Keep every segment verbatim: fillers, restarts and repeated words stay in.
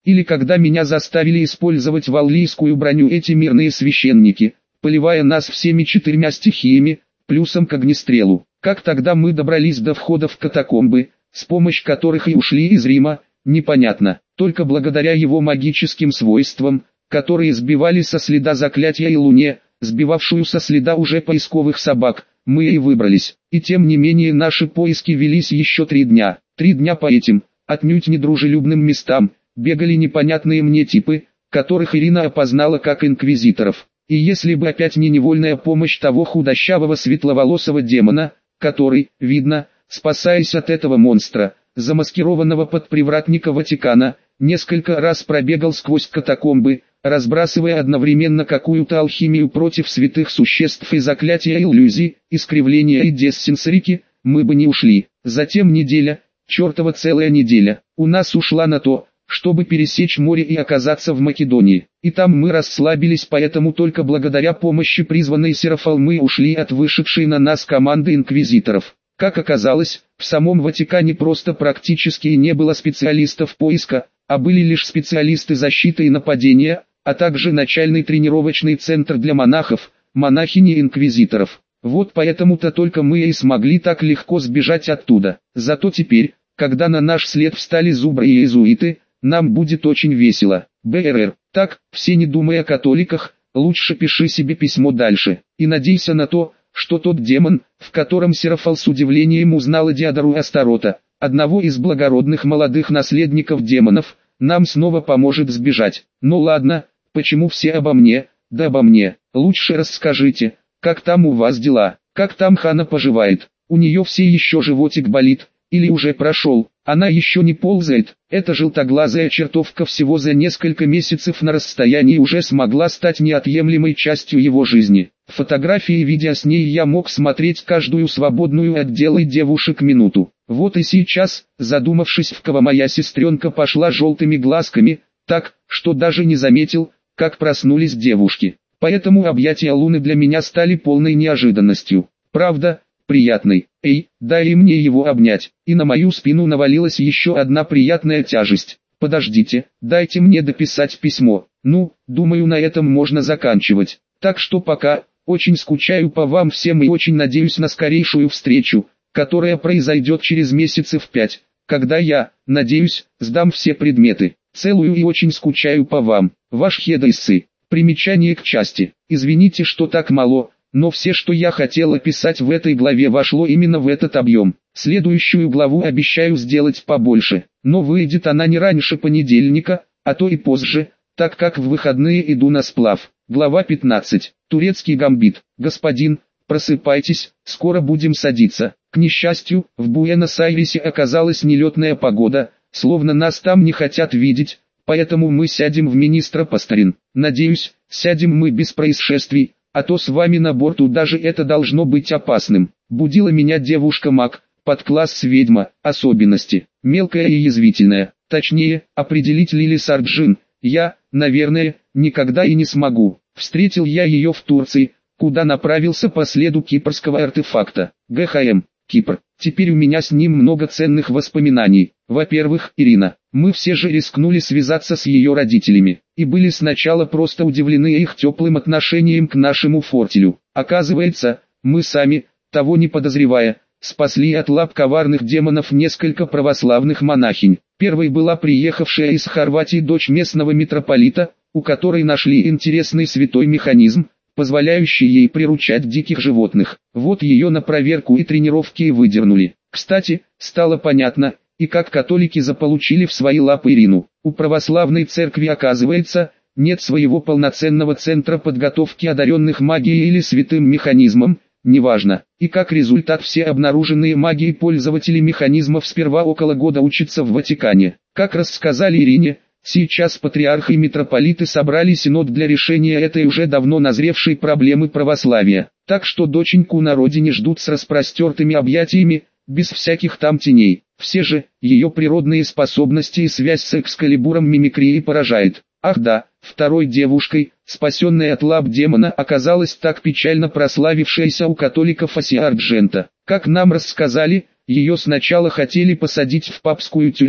Или когда меня заставили использовать валлийскую броню эти мирные священники, поливая нас всеми четырьмя стихиями, плюсом к огнестрелу. Как тогда мы добрались до входа в катакомбы, с помощью которых и ушли из Рима, непонятно. Только благодаря его магическим свойствам, которые сбивали со следа заклятия и луне, сбивавшую со следа уже поисковых собак, мы и выбрались. И тем не менее наши поиски велись еще три дня. Три дня по этим, отнюдь недружелюбным местам, бегали непонятные мне типы, которых Ирина опознала как инквизиторов. И если бы опять не невольная помощь того худощавого светловолосого демона, который, видно, спасаясь от этого монстра, замаскированного под привратника Ватикана, несколько раз пробегал сквозь катакомбы, разбрасывая одновременно какую-то алхимию против святых существ и заклятия иллюзий, искривления и дессенсорики, мы бы не ушли. Затем неделя, чертова целая неделя, у нас ушла на то, чтобы пересечь море и оказаться в Македонии. И там мы расслабились, поэтому только благодаря помощи призванной Серафал мы ушли от вышедшей на нас команды инквизиторов. Как оказалось, в самом Ватикане просто практически не было специалистов поиска, а были лишь специалисты защиты и нападения, а также начальный тренировочный центр для монахов, монахинь и инквизиторов. Вот поэтому-то только мы и смогли так легко сбежать оттуда. Зато теперь, когда на наш след встали зубры и иезуиты, нам будет очень весело. БРР. Так, все не думая о католиках, лучше пиши себе письмо дальше. И надейся на то, что тот демон, в котором Серафал с удивлением узнала Диодору Астарота, одного из благородных молодых наследников демонов, нам снова поможет сбежать. Ну ладно, почему все обо мне, да обо мне. Лучше расскажите, как там у вас дела, как там Хана поживает, у нее все еще животик болит, или уже прошел, она еще не ползает. Эта желтоглазая чертовка всего за несколько месяцев на расстоянии уже смогла стать неотъемлемой частью его жизни. Фотографии и видео с ней я мог смотреть каждую свободную от дела девушек минуту. Вот и сейчас, задумавшись, в кого моя сестренка пошла желтыми глазками, так, что даже не заметил, как проснулись девушки. Поэтому объятия Луны для меня стали полной неожиданностью. Правда, приятной. Эй, дай мне его обнять. И на мою спину навалилась еще одна приятная тяжесть. Подождите, дайте мне дописать письмо. Ну, думаю, на этом можно заканчивать. Так что пока, очень скучаю по вам всем и очень надеюсь на скорейшую встречу, которая произойдет через месяцев пять, когда я, надеюсь, сдам все предметы. Целую и очень скучаю по вам. Ваш Хедайсы. Примечание к части. Извините, что так мало, но все, что я хотел описать в этой главе, вошло именно в этот объем. Следующую главу обещаю сделать побольше, но выйдет она не раньше понедельника, а то и позже, так как в выходные иду на сплав. Глава пятнадцать. Турецкий гамбит. Господин, просыпайтесь, скоро будем садиться. К несчастью, в Буэнос-Айресе оказалась нелетная погода, словно нас там не хотят видеть, поэтому мы сядем в министра Пасторин. Надеюсь, сядем мы без происшествий, а то с вами на борту даже это должно быть опасным. Будила меня девушка-маг, подкласс ведьма, особенности, мелкая и язвительная. Точнее, определить Лили Сарджин, я, наверное, никогда и не смогу. Встретил я ее в Турции, куда направился по следу кипрского артефакта. ГХМ, Кипр. Теперь у меня с ним много ценных воспоминаний. Во-первых, Ирина. Мы все же рискнули связаться с ее родителями, и были сначала просто удивлены их теплым отношением к нашему фортелю. Оказывается, мы сами, того не подозревая, спасли от лап коварных демонов несколько православных монахинь. Первой была приехавшая из Хорватии дочь местного митрополита, у которой нашли интересный святой механизм, позволяющий ей приручать диких животных. Вот ее на проверку и тренировки и выдернули. Кстати, стало понятно, и как католики заполучили в свои лапы Ирину. У православной церкви, оказывается, нет своего полноценного центра подготовки одаренных магией или святым механизмом, неважно. И как результат, все обнаруженные магией пользователи механизмов сперва около года учатся в Ватикане. Как рассказали Ирине, сейчас патриарх и митрополиты собрали синод для решения этой уже давно назревшей проблемы православия. Так что доченьку на родине ждут с распростертыми объятиями, без всяких там теней. Все же, ее природные способности и связь с Экскалибуром мимикрии поражает. Ах да, второй девушкой, спасенной от лап демона, оказалась так печально прославившаяся у католиков Асия Арджента. Как нам рассказали, ее сначала хотели посадить в папскую тюрьму,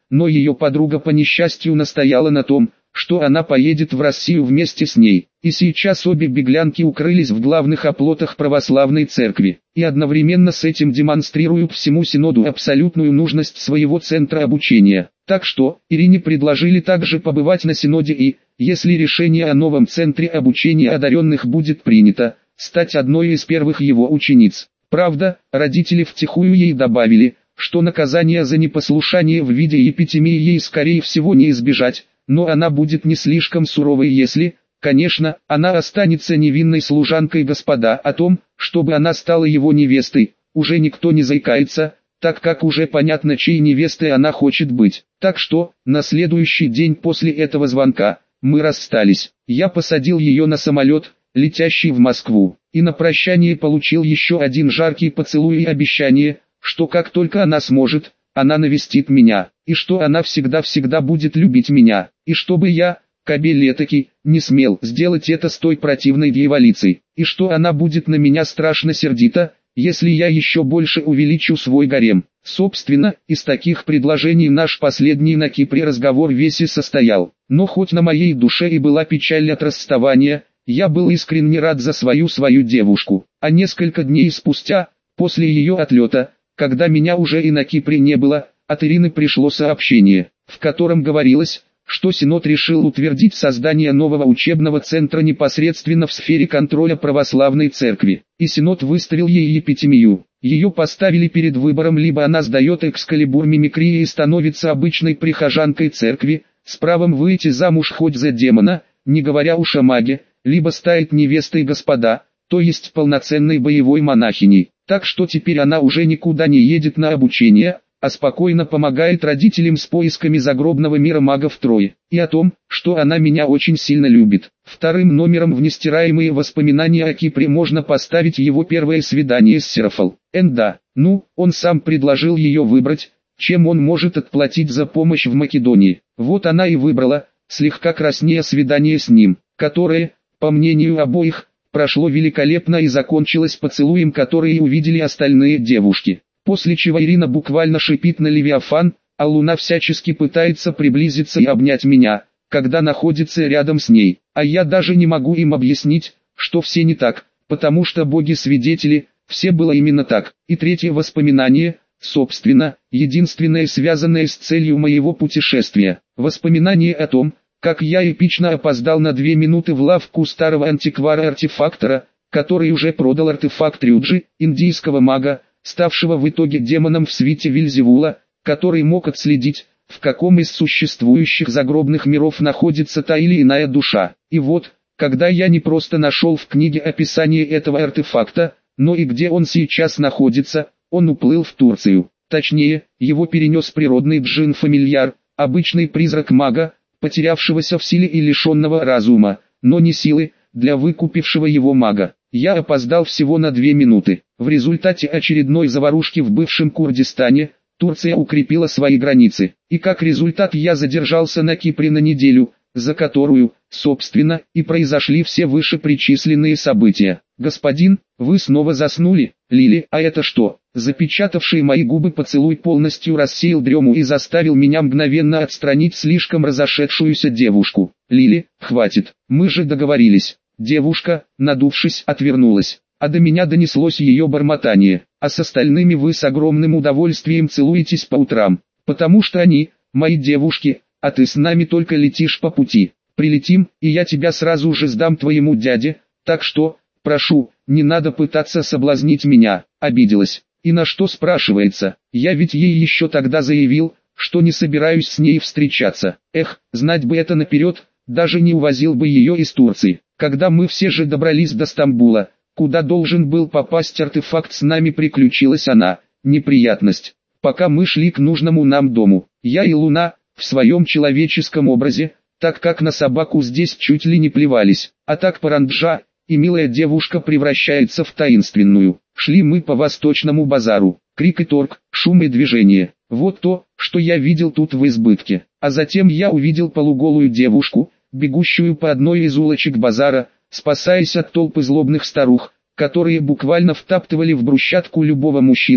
но ее подруга по несчастью настояла на том, что она поедет в Россию вместе с ней. И сейчас обе беглянки укрылись в главных оплотах православной церкви, и одновременно с этим демонстрируют всему Синоду абсолютную нужность своего центра обучения. Так что, Ирине предложили также побывать на Синоде и, если решение о новом центре обучения одаренных будет принято, стать одной из первых его учениц. Правда, родители втихую ей добавили, что наказание за непослушание в виде епитемии ей скорее всего не избежать, но она будет не слишком суровой, если, конечно, она останется невинной служанкой господа. О том, чтобы она стала его невестой, уже никто не заикается, так как уже понятно, чьей невестой она хочет быть. Так что, на следующий день после этого звонка, мы расстались. Я посадил ее на самолет, летящий в Москву, и на прощание получил еще один жаркий поцелуй и обещание, что как только она сможет, она навестит меня, и что она всегда-всегда будет любить меня, и чтобы я, кобель этакий, не смел сделать это с той противной дьяволицей, и что она будет на меня страшно сердита, если я еще больше увеличу свой гарем. Собственно, из таких предложений наш последний на Кипре разговор весь и состоял. Но хоть на моей душе и была печаль от расставания, я был искренне рад за свою свою девушку. А несколько дней спустя, после ее отлета, когда меня уже и на Кипре не было, от Ирины пришло сообщение, в котором говорилось, что Синод решил утвердить создание нового учебного центра непосредственно в сфере контроля православной церкви. И Синод выставил ей епитемию. Ее поставили перед выбором: либо она сдает экскалибур мимикрии и становится обычной прихожанкой церкви, с правом выйти замуж хоть за демона, не говоря уж о маге, либо стает невестой господа, то есть полноценной боевой монахиней. Так что теперь она уже никуда не едет на обучение, а спокойно помогает родителям с поисками загробного мира магов Трои, и о том, что она меня очень сильно любит. Вторым номером в нестираемые воспоминания о Кипре можно поставить его первое свидание с Серафал. Энда, ну, он сам предложил ее выбрать, чем он может отплатить за помощь в Македонии. Вот она и выбрала, слегка краснея, свидание с ним, которое, по мнению обоих, прошло великолепно и закончилось поцелуем, который и увидели остальные девушки. После чего Ирина буквально шипит на Левиафан, а Луна всячески пытается приблизиться и обнять меня, когда находится рядом с ней. А я даже не могу им объяснить, что все не так, потому что боги-свидетели, все было именно так. И третье воспоминание, собственно, единственное связанное с целью моего путешествия. Воспоминание о том, как я эпично опоздал на две минуты в лавку старого антиквара-артефактора, который уже продал артефакт Рюджи, индийского мага, ставшего в итоге демоном в свите Вельзевула, который мог отследить, в каком из существующих загробных миров находится та или иная душа. И вот, когда я не просто нашел в книге описание этого артефакта, но и где он сейчас находится, он уплыл в Турцию. Точнее, его перенес природный джин-фамильяр, обычный призрак мага, потерявшегося в силе и лишенного разума, но не силы, для выкупившего его мага. Я опоздал всего на две минуты. В результате очередной заварушки в бывшем Курдистане, Турция укрепила свои границы. И как результат я задержался на Кипре на неделю, за которую, собственно, и произошли все вышепричисленные события. «Господин, вы снова заснули, Лили, а это что?» Запечатавший мои губы поцелуй полностью рассеял дрему и заставил меня мгновенно отстранить слишком разошедшуюся девушку. «Лили, хватит, мы же договорились». Девушка, надувшись, отвернулась, а до меня донеслось ее бормотание: «А с остальными вы с огромным удовольствием целуетесь по утрам, потому что они, мои девушки, а ты с нами только летишь по пути. Прилетим, и я тебя сразу же сдам твоему дяде, так что, прошу, не надо пытаться соблазнить меня». Обиделась. И на что, спрашивается? Я ведь ей еще тогда заявил, что не собираюсь с ней встречаться. Эх, знать бы это наперед, даже не увозил бы ее из Турции. Когда мы все же добрались до Стамбула, куда должен был попасть артефакт, с нами приключилась она, неприятность. Пока мы шли к нужному нам дому, я и Луна, в своем человеческом образе, так как на собаку здесь чуть ли не плевались, а так Паранджа, и милая девушка превращается в таинственную. Шли мы по восточному базару, крик и торг, шум и движение. Вот то, что я видел тут в избытке. А затем я увидел полуголую девушку, бегущую по одной из улочек базара, спасаясь от толпы злобных старух, которые буквально втаптывали в брусчатку любого мужчину,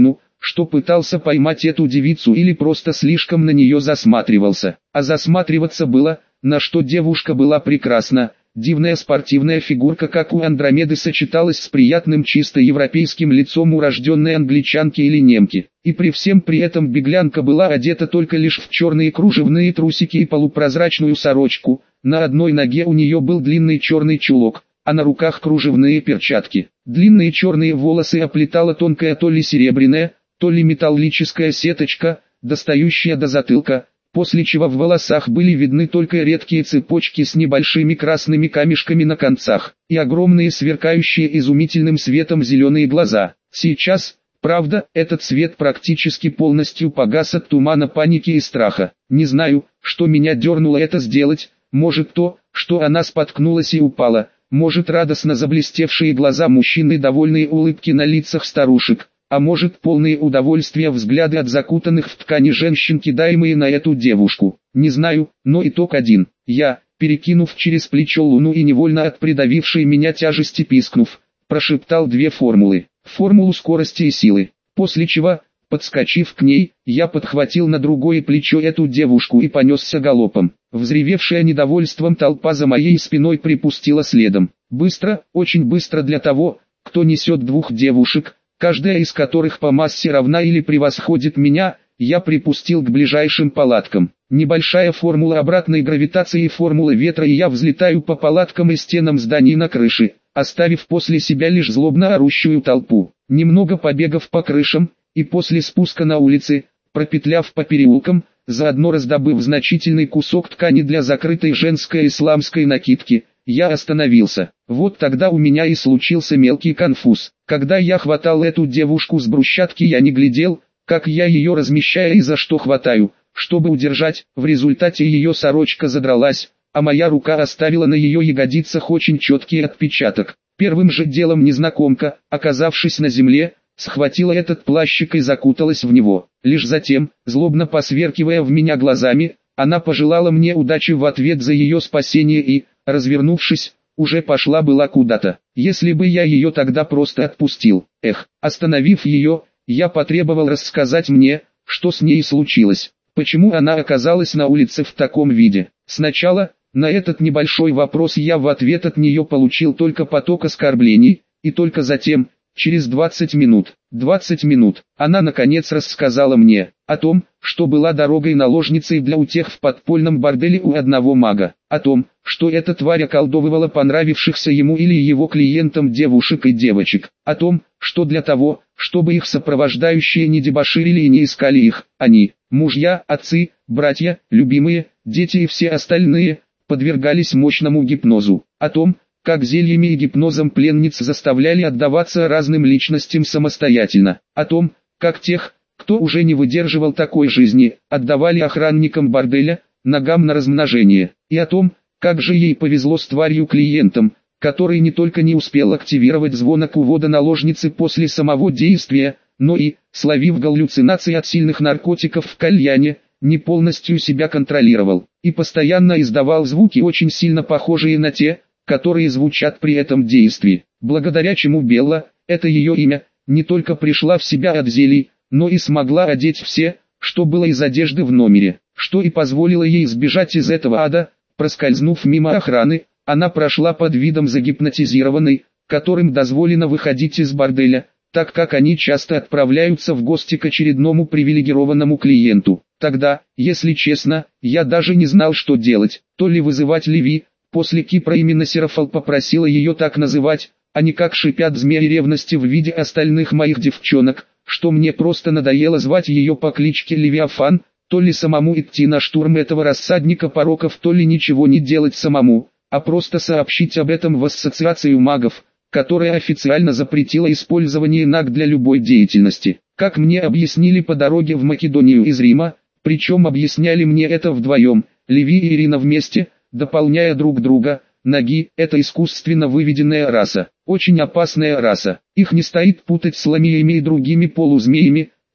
что пытался поймать эту девицу или просто слишком на нее засматривался. А засматриваться было, на что девушка была прекрасна. Дивная спортивная фигурка, как у Андромеды, сочеталась с приятным чисто европейским лицом урожденной англичанки или немки. И при всем при этом беглянка была одета только лишь в черные кружевные трусики и полупрозрачную сорочку. На одной ноге у нее был длинный черный чулок, а на руках кружевные перчатки. Длинные черные волосы оплетала тонкая то ли серебряная, то ли металлическая сеточка, достающая до затылка, после чего в волосах были видны только редкие цепочки с небольшими красными камешками на концах, и огромные сверкающие изумительным светом зеленые глаза. Сейчас, правда, этот свет практически полностью погас от тумана паники и страха. Не знаю, что меня дернуло это сделать, может то, что она споткнулась и упала, может радостно заблестевшие глаза мужчины и довольные улыбки на лицах старушек, а может полные удовольствия взгляды от закутанных в ткани женщин, кидаемые на эту девушку. Не знаю, но итог один. Я, перекинув через плечо луну и невольно от придавившей меня тяжести пискнув, прошептал две формулы. Формулу скорости и силы. После чего, подскочив к ней, я подхватил на другое плечо эту девушку и понесся галопом. Взревевшая недовольством толпа за моей спиной припустила следом. Быстро, очень быстро для того, кто несет двух девушек, каждая из которых по массе равна или превосходит меня, я припустил к ближайшим палаткам. Небольшая формула обратной гравитации и формула ветра, и я взлетаю по палаткам и стенам зданий на крыше, оставив после себя лишь злобно орущую толпу. Немного побегав по крышам, и после спуска на улице, пропетляв по переулкам, заодно раздобыв значительный кусок ткани для закрытой женской исламской накидки, я остановился. Вот тогда у меня и случился мелкий конфуз. Когда я хватал эту девушку с брусчатки, я не глядел, как я ее размещаю и за что хватаю, чтобы удержать. В результате ее сорочка задралась, а моя рука оставила на ее ягодицах очень четкий отпечаток. Первым же делом незнакомка, оказавшись на земле, схватила этот плащик и закуталась в него. Лишь затем, злобно посверкивая в меня глазами, она пожелала мне удачи в ответ за ее спасение и, развернувшись, уже пошла была куда-то. Если бы я ее тогда просто отпустил, эх, остановив ее, я потребовал рассказать мне, что с ней случилось, почему она оказалась на улице в таком виде. Сначала, на этот небольшой вопрос я в ответ от нее получил только поток оскорблений, и только затем, через двадцать минут, двадцать минут, она наконец рассказала мне о том, что была дорогой наложницей для утех в подпольном борделе у одного мага, о том, что эта тварь околдовывала понравившихся ему или его клиентам девушек и девочек, о том, что для того, чтобы их сопровождающие не дебоширили и не искали их, они, мужья, отцы, братья, любимые, дети и все остальные, подвергались мощному гипнозу, о том, как зельями и гипнозом пленниц заставляли отдаваться разным личностям самостоятельно, о том, как тех, кто уже не выдерживал такой жизни, отдавали охранникам борделя, ногам на размножение, и о том, как же ей повезло с тварью-клиентом, который не только не успел активировать звонок увода наложницы после самого действия, но и, словив галлюцинации от сильных наркотиков в кальяне, не полностью себя контролировал, и постоянно издавал звуки, очень сильно похожие на те, которые звучат при этом действии, благодаря чему Белла, это ее имя, не только пришла в себя от зелий, но и смогла одеть все, что было из одежды в номере, что и позволило ей сбежать из этого ада. Проскользнув мимо охраны, она прошла под видом загипнотизированной, которым дозволено выходить из борделя, так как они часто отправляются в гости к очередному привилегированному клиенту. Тогда, если честно, я даже не знал, что делать, то ли вызывать Леви. После Кипра именно Серафал попросила ее так называть, а не как шипят змеи ревности в виде остальных моих девчонок, что мне просто надоело звать ее по кличке Левиафан, то ли самому идти на штурм этого рассадника пороков, то ли ничего не делать самому, а просто сообщить об этом в ассоциацию магов, которая официально запретила использование наг для любой деятельности. Как мне объяснили по дороге в Македонию из Рима, причем объясняли мне это вдвоем, Леви и Ирина вместе, дополняя друг друга, наги – это искусственно выведенная раса, очень опасная раса. Их не стоит путать с ламиями и другими полузмеями,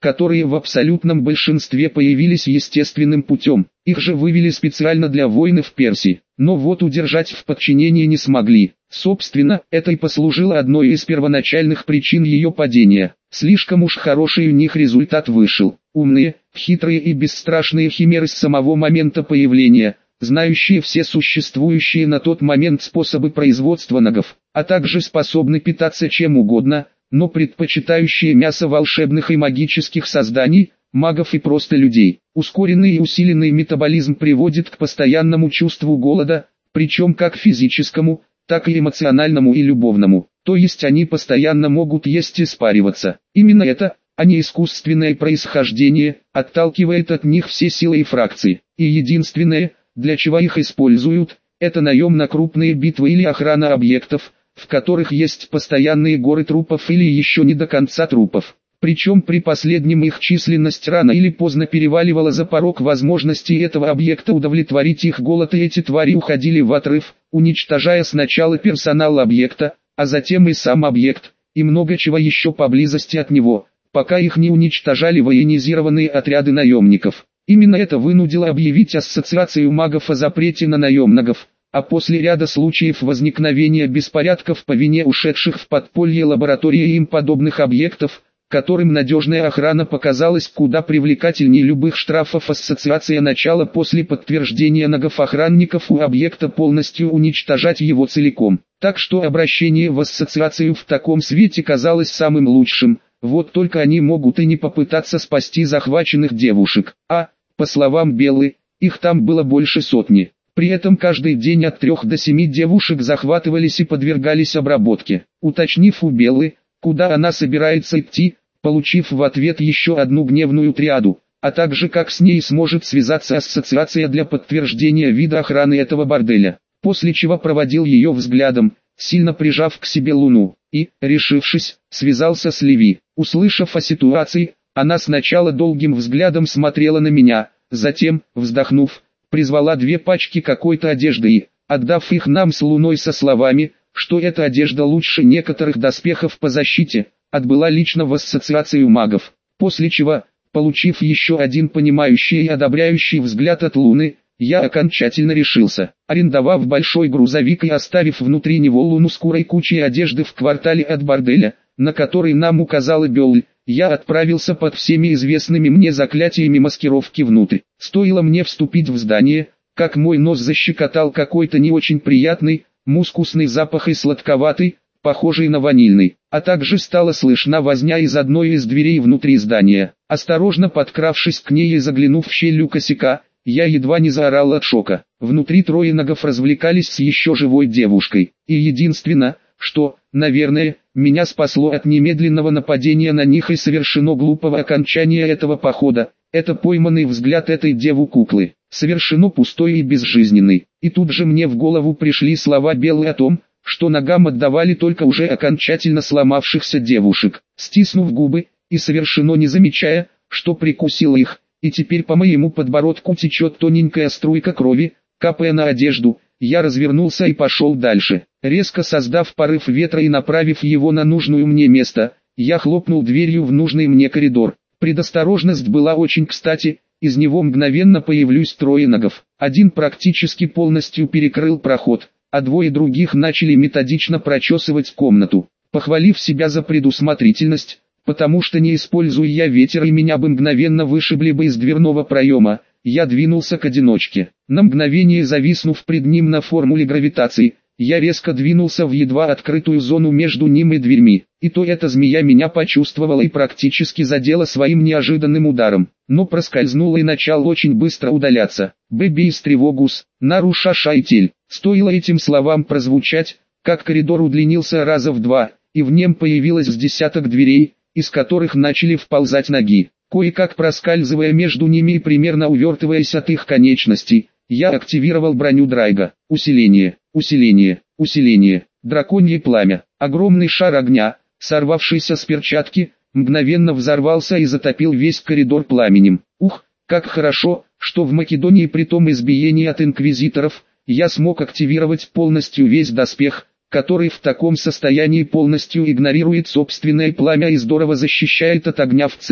которые в абсолютном большинстве появились естественным путем. Их же вывели специально для войны в Персии, но вот удержать в подчинении не смогли. Собственно, это и послужило одной из первоначальных причин ее падения. Слишком уж хороший у них результат вышел. Умные, хитрые и бесстрашные химеры с самого момента появления, знающие все существующие на тот момент способы производства нагов, а также способны питаться чем угодно, но предпочитающие мясо волшебных и магических созданий, магов и просто людей. Ускоренный и усиленный метаболизм приводит к постоянному чувству голода, причем как физическому, так и эмоциональному и любовному. То есть они постоянно могут есть и спариваться. Именно это, а не искусственное происхождение, отталкивает от них все силы и фракции. И единственное, для чего их используют, это наем на крупные битвы или охрана объектов, в которых есть постоянные горы трупов или еще не до конца трупов. Причем при последнем их численность рано или поздно переваливала за порог возможностей этого объекта удовлетворить их голод, и эти твари уходили в отрыв, уничтожая сначала персонал объекта, а затем и сам объект, и много чего еще поблизости от него, пока их не уничтожали военизированные отряды наемников. Именно это вынудило объявить ассоциацию магов о запрете на наемников, а после ряда случаев возникновения беспорядков по вине ушедших в подполье лаборатории и им подобных объектов, которым надежная охрана показалась куда привлекательнее любых штрафов, ассоциация начала после подтверждения нагов охранников у объекта полностью уничтожать его целиком. Так что обращение в ассоциацию в таком свете казалось самым лучшим, вот только они могут и не попытаться спасти захваченных девушек, а, по словам Беллы, их там было больше сотни. При этом каждый день от трех до семи девушек захватывались и подвергались обработке. Уточнив у Беллы, куда она собирается идти, получив в ответ еще одну гневную триаду, а также как с ней сможет связаться ассоциация для подтверждения вида охраны этого борделя, после чего проводил ее взглядом, сильно прижав к себе Луну, и, решившись, связался с Леви. Услышав о ситуации, она сначала долгим взглядом смотрела на меня, затем, вздохнув, призвала две пачки какой-то одежды и, отдав их нам с Луной со словами, что эта одежда лучше некоторых доспехов по защите, отбыла лично в ассоциацию магов, после чего, получив еще один понимающий и одобряющий взгляд от Луны, я окончательно решился. Арендовав большой грузовик и оставив внутри него Луну с курой кучей одежды в квартале от борделя, на который нам указала Белль, я отправился под всеми известными мне заклятиями маскировки внутрь. Стоило мне вступить в здание, как мой нос защекотал какой-то не очень приятный, мускусный запах и сладковатый, похожий на ванильный, а также стала слышна возня из одной из дверей внутри здания. Осторожно подкравшись к ней и заглянув в щель у косяка, я едва не заорал от шока. Внутри трое нагов развлекались с еще живой девушкой, и единственное, что, наверное, меня спасло от немедленного нападения на них и совершено глупого окончания этого похода, это пойманный взгляд этой деву-куклы, совершено пустой и безжизненный. И тут же мне в голову пришли слова Беллы о том, что ногам отдавали только уже окончательно сломавшихся девушек. Стиснув губы, и совершенно не замечая, что прикусил их, и теперь по моему подбородку течет тоненькая струйка крови, капая на одежду, я развернулся и пошел дальше. Резко создав порыв ветра и направив его на нужное мне место, я хлопнул дверью в нужный мне коридор. Предосторожность была очень кстати, из него мгновенно появлюсь трое нагов. Один практически полностью перекрыл проход, а двое других начали методично прочесывать комнату. Похвалив себя за предусмотрительность, потому что не используя я ветер и меня бы мгновенно вышибли бы из дверного проема, я двинулся к одиночке. На мгновение зависнув пред ним на формуле гравитации, я резко двинулся в едва открытую зону между ним и дверьми. И то эта змея меня почувствовала и практически задела своим неожиданным ударом, но проскользнула и начал очень быстро удаляться. «Бэби из тревогус, наруша шайтель». Стоило этим словам прозвучать, как коридор удлинился раза в два, и в нем появилось с десяток дверей, из которых начали вползать ноги. Кое-как проскальзывая между ними и примерно увертываясь от их конечностей, я активировал броню Драйга. Усиление, усиление, усиление, драконье пламя. Огромный шар огня, сорвавшийся с перчатки, мгновенно взорвался и затопил весь коридор пламенем. Ух, как хорошо, что в Македонии при том избиении от инквизиторов, я смог активировать полностью весь доспех, который в таком состоянии полностью игнорирует собственное пламя и здорово защищает от огня в целом.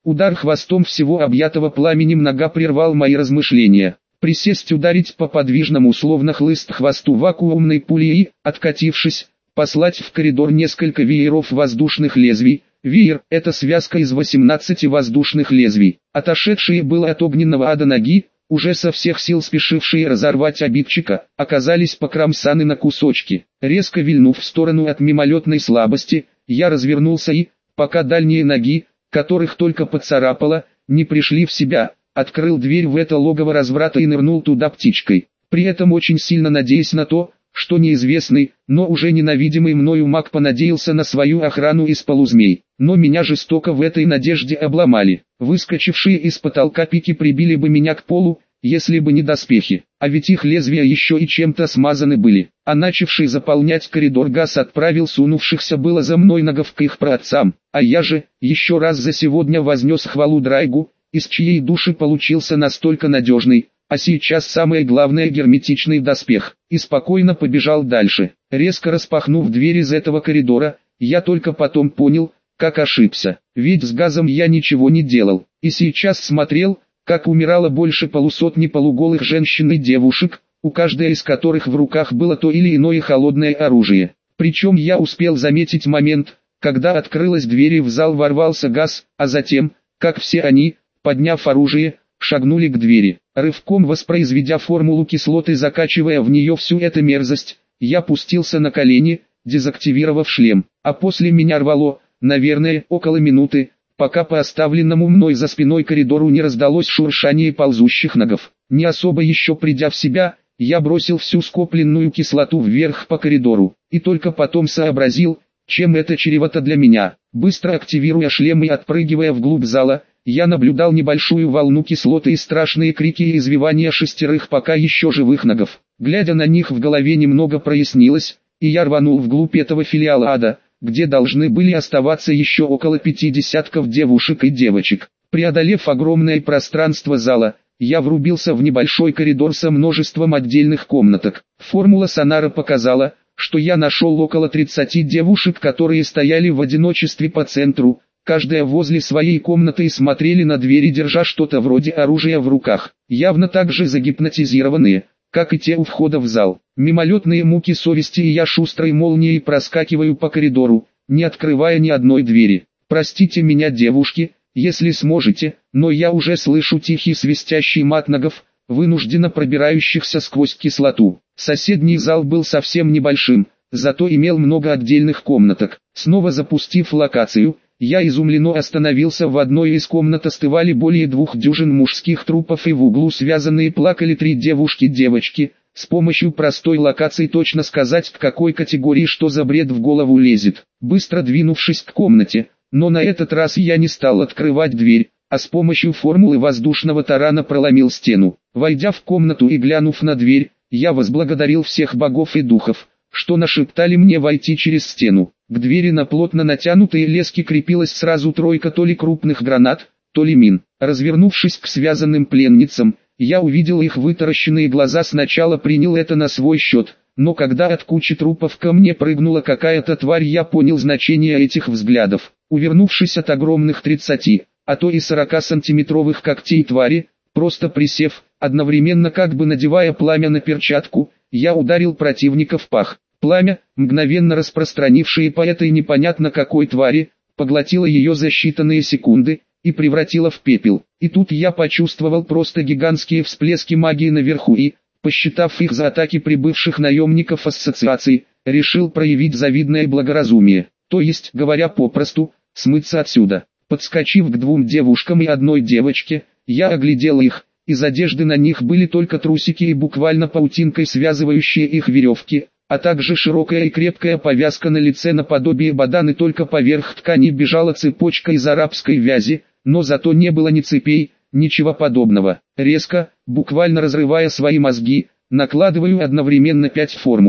Удар хвостом всего объятого пламенем нога прервал мои размышления. Присесть, ударить по подвижному словно хлыст хвосту вакуумной пули и, откатившись, послать в коридор несколько вееров воздушных лезвий. Веер – это связка из восемнадцати воздушных лезвий. Отошедшие было от огненного ада ноги, уже со всех сил спешившие разорвать обидчика, оказались покромсаны на кусочки. Резко вильнув в сторону от мимолетной слабости, я развернулся и, пока дальние ноги, которых только поцарапало, не пришли в себя, открыл дверь в это логово разврата и нырнул туда птичкой. При этом очень сильно надеясь на то, что неизвестный, но уже ненавидимый мною маг понадеялся на свою охрану из полузмей. Но меня жестоко в этой надежде обломали. Выскочившие из потолка пики прибили бы меня к полу, если бы не доспехи. А ведь их лезвия еще и чем-то смазаны были. А начавший заполнять коридор газ отправил сунувшихся было за мной нагов к их праотцам. А я же, еще раз за сегодня вознес хвалу Драйгу, из чьей души получился настолько надежный, а сейчас самое главное герметичный доспех, и спокойно побежал дальше. Резко распахнув дверь из этого коридора, я только потом понял, как ошибся. Ведь с газом я ничего не делал, и сейчас смотрел, как умирало больше полусотни полуголых женщин и девушек, у каждой из которых в руках было то или иное холодное оружие. Причем я успел заметить момент, когда открылась дверь и в зал ворвался газ, а затем, как все они, подняв оружие, шагнули к двери. Рывком воспроизведя формулу кислоты, закачивая в нее всю эту мерзость, я пустился на колени, дезактивировав шлем, а после меня рвало, наверное, около минуты, пока по оставленному мной за спиной коридору не раздалось шуршание ползущих ногов. Не особо еще придя в себя, я бросил всю скопленную кислоту вверх по коридору, и только потом сообразил, чем это чревато для меня. Быстро активируя шлем и отпрыгивая вглубь зала, я наблюдал небольшую волну кислоты и страшные крики и извивания шестерых пока еще живых нагов. Глядя на них, в голове немного прояснилось, и я рванул вглубь этого филиала ада, где должны были оставаться еще около пяти десятков девушек и девочек. Преодолев огромное пространство зала, я врубился в небольшой коридор со множеством отдельных комнаток. Формула сонара показала, что я нашел около тридцати девушек, которые стояли в одиночестве по центру, каждая возле своей комнаты, и смотрели на двери, держа что-то вроде оружия в руках, явно так же загипнотизированные, как и те у входа в зал. Мимолетные муки совести, и я шустрой молнией проскакиваю по коридору, не открывая ни одной двери. Простите меня, девушки, если сможете, но я уже слышу тихий свистящий мат нагов, вынужденно пробирающихся сквозь кислоту. Соседний зал был совсем небольшим, зато имел много отдельных комнаток. Снова запустив локацию, я изумленно остановился в одной из комнат. Остывали более двух дюжин мужских трупов, и в углу связанные плакали три девушки-девочки. С помощью простой локации точно сказать, к какой категории что за бред в голову лезет. Быстро двинувшись к комнате, но на этот раз я не стал открывать дверь, а с помощью формулы воздушного тарана проломил стену. Войдя в комнату и глянув на дверь, я возблагодарил всех богов и духов, что нашептали мне войти через стену. К двери на плотно натянутые лески крепилась сразу тройка то ли крупных гранат, то ли мин. Развернувшись к связанным пленницам, я увидел их вытаращенные глаза. Сначала принял это на свой счет, но когда от кучи трупов ко мне прыгнула какая-то тварь, я понял значение этих взглядов. Увернувшись от огромных тридцати, а то и сорокасантиметровых когтей твари, просто присев, одновременно как бы надевая пламя на перчатку, я ударил противника в пах. Пламя, мгновенно распространившее по этой непонятно какой твари, поглотило ее за считанные секунды и превратило в пепел. И тут я почувствовал просто гигантские всплески магии наверху и, посчитав их за атаки прибывших наемников ассоциации, решил проявить завидное благоразумие, то есть, говоря попросту, смыться отсюда. Подскочив к двум девушкам и одной девочке, я оглядел их. Из одежды на них были только трусики и буквально паутинкой связывающие их веревки, а также широкая и крепкая повязка на лице наподобие банданы, только поверх ткани бежала цепочка из арабской вязи, но зато не было ни цепей, ничего подобного. Резко, буквально разрывая свои мозги, накладываю одновременно пять формул.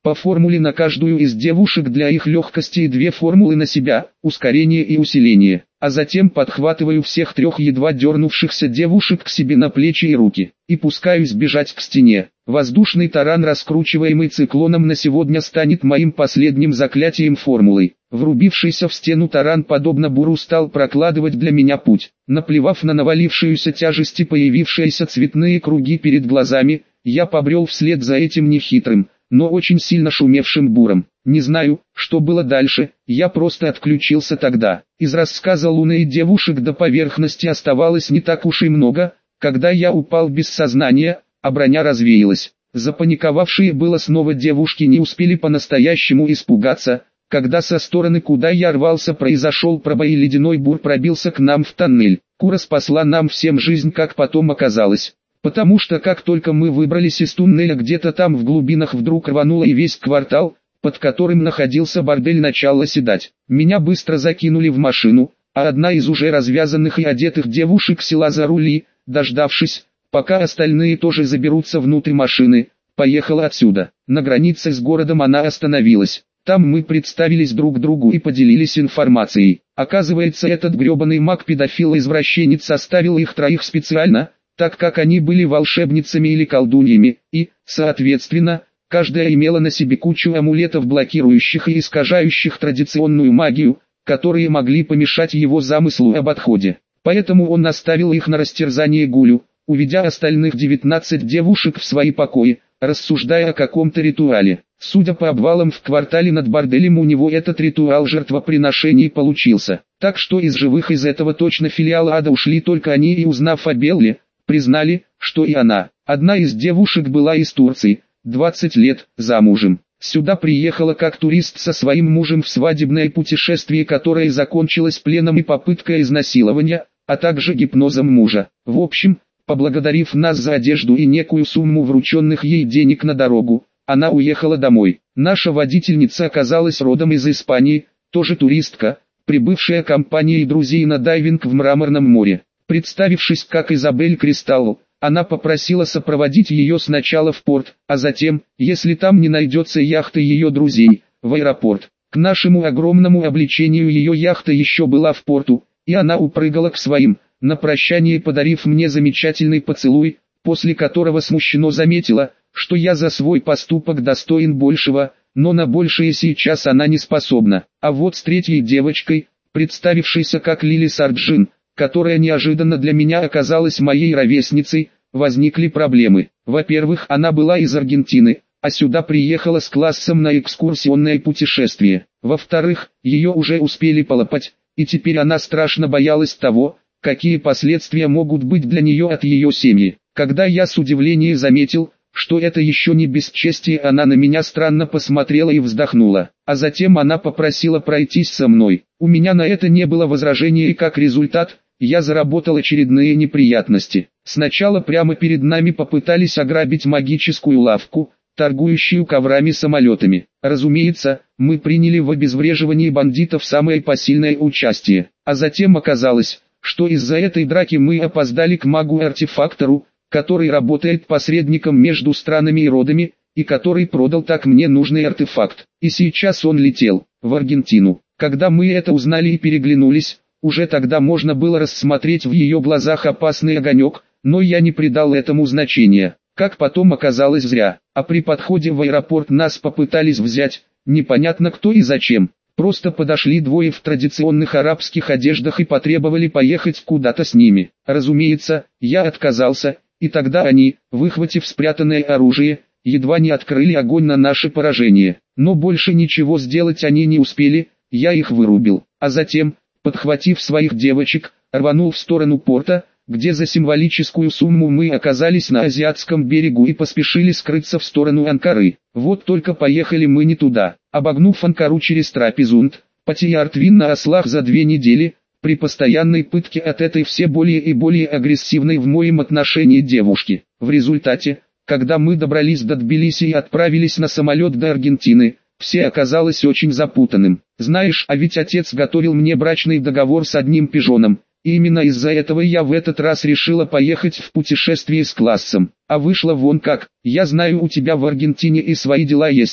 По формуле на каждую из девушек для их легкости и две формулы на себя, ускорение и усиление. А затем подхватываю всех трех едва дернувшихся девушек к себе на плечи и руки, и пускаюсь бежать к стене. Воздушный таран, раскручиваемый циклоном, на сегодня станет моим последним заклятием формулой. Врубившийся в стену таран, подобно буру, стал прокладывать для меня путь. Наплевав на навалившуюся тяжесть и появившиеся цветные круги перед глазами, я побрел вслед за этим нехитрым, но очень сильно шумевшим буром. Не знаю, что было дальше, я просто отключился тогда. Из рассказа Луны и девушек до поверхности оставалось не так уж и много, когда я упал без сознания, а броня развеялась. Запаниковавшие было снова девушки не успели по-настоящему испугаться, когда со стороны, куда я рвался, произошел пробой, и ледяной бур пробился к нам в тоннель. Кура спасла нам всем жизнь, как потом оказалось. Потому что как только мы выбрались из туннеля, где-то там в глубинах вдруг рвануло, и весь квартал, под которым находился бордель, начал оседать. Меня быстро закинули в машину, а одна из уже развязанных и одетых девушек села за руль и, дождавшись, пока остальные тоже заберутся внутрь машины, поехала отсюда. На границе с городом она остановилась. Там мы представились друг другу и поделились информацией. Оказывается, этот гребаный маг-педофил-извращенец оставил их троих специально, так как они были волшебницами или колдуньями, и, соответственно, каждая имела на себе кучу амулетов, блокирующих и искажающих традиционную магию, которые могли помешать его замыслу об отходе. Поэтому он оставил их на растерзание Гулю, уведя остальных девятнадцать девушек в свои покои, рассуждая о каком-то ритуале. Судя по обвалам в квартале над борделем, у него этот ритуал жертвоприношений получился. Так что из живых из этого точно филиала ада ушли только они, и, узнав о Белле, признали, что и она. Одна из девушек была из Турции, двадцать лет, замужем. Сюда приехала как турист со своим мужем в свадебное путешествие, которое закончилось пленом и попыткой изнасилования, а также гипнозом мужа. В общем, поблагодарив нас за одежду и некую сумму врученных ей денег на дорогу, она уехала домой. Наша водительница оказалась родом из Испании, тоже туристка, прибывшая компанией друзей на дайвинг в Мраморном море. Представившись как Изабель Кристалл, она попросила сопроводить ее сначала в порт, а затем, если там не найдется яхты ее друзей, в аэропорт. К нашему огромному облегчению ее яхта еще была в порту, и она упрыгала к своим, на прощание подарив мне замечательный поцелуй, после которого смущенно заметила, что я за свой поступок достоин большего, но на большее сейчас она не способна. А вот с третьей девочкой, представившейся как Лили Сарджин, которая неожиданно для меня оказалась моей ровесницей, возникли проблемы. Во-первых, она была из Аргентины, а сюда приехала с классом на экскурсионное путешествие. Во-вторых, ее уже успели полопать, и теперь она страшно боялась того, какие последствия могут быть для нее от ее семьи. Когда я с удивлением заметил, что это еще не бесчестие, она на меня странно посмотрела и вздохнула. А затем она попросила пройтись со мной. У меня на это не было возражений, и как результат, я заработал очередные неприятности. Сначала прямо перед нами попытались ограбить магическую лавку, торгующую коврами-самолетами. Разумеется, мы приняли в обезвреживании бандитов самое посильное участие. А затем оказалось, что из-за этой драки мы опоздали к магу-артефактору, который работает посредником между странами и родами, и который продал так мне нужный артефакт. И сейчас он летел в Аргентину. Когда мы это узнали и переглянулись, уже тогда можно было рассмотреть в ее глазах опасный огонек, но я не придал этому значения. Как потом оказалось, зря. А при подходе в аэропорт нас попытались взять, непонятно кто и зачем. Просто подошли двое в традиционных арабских одеждах и потребовали поехать куда-то с ними. Разумеется, я отказался, и тогда они, выхватив спрятанное оружие, едва не открыли огонь на наше поражение. Но больше ничего сделать они не успели, я их вырубил. А затем, подхватив своих девочек, рванул в сторону порта, где за символическую сумму мы оказались на азиатском берегу и поспешили скрыться в сторону Анкары. Вот только поехали мы не туда. Обогнув Анкару через Трапезунд, Патияртвин на ослах за две недели, при постоянной пытке от этой все более и более агрессивной в моем отношении девушки. В результате, когда мы добрались до Тбилиси и отправились на самолет до Аргентины, все оказалось очень запутанным. Знаешь, а ведь отец готовил мне брачный договор с одним пижоном. И именно из-за этого я в этот раз решила поехать в путешествие с классом. А вышло вон как. Я знаю, у тебя в Аргентине и свои дела есть,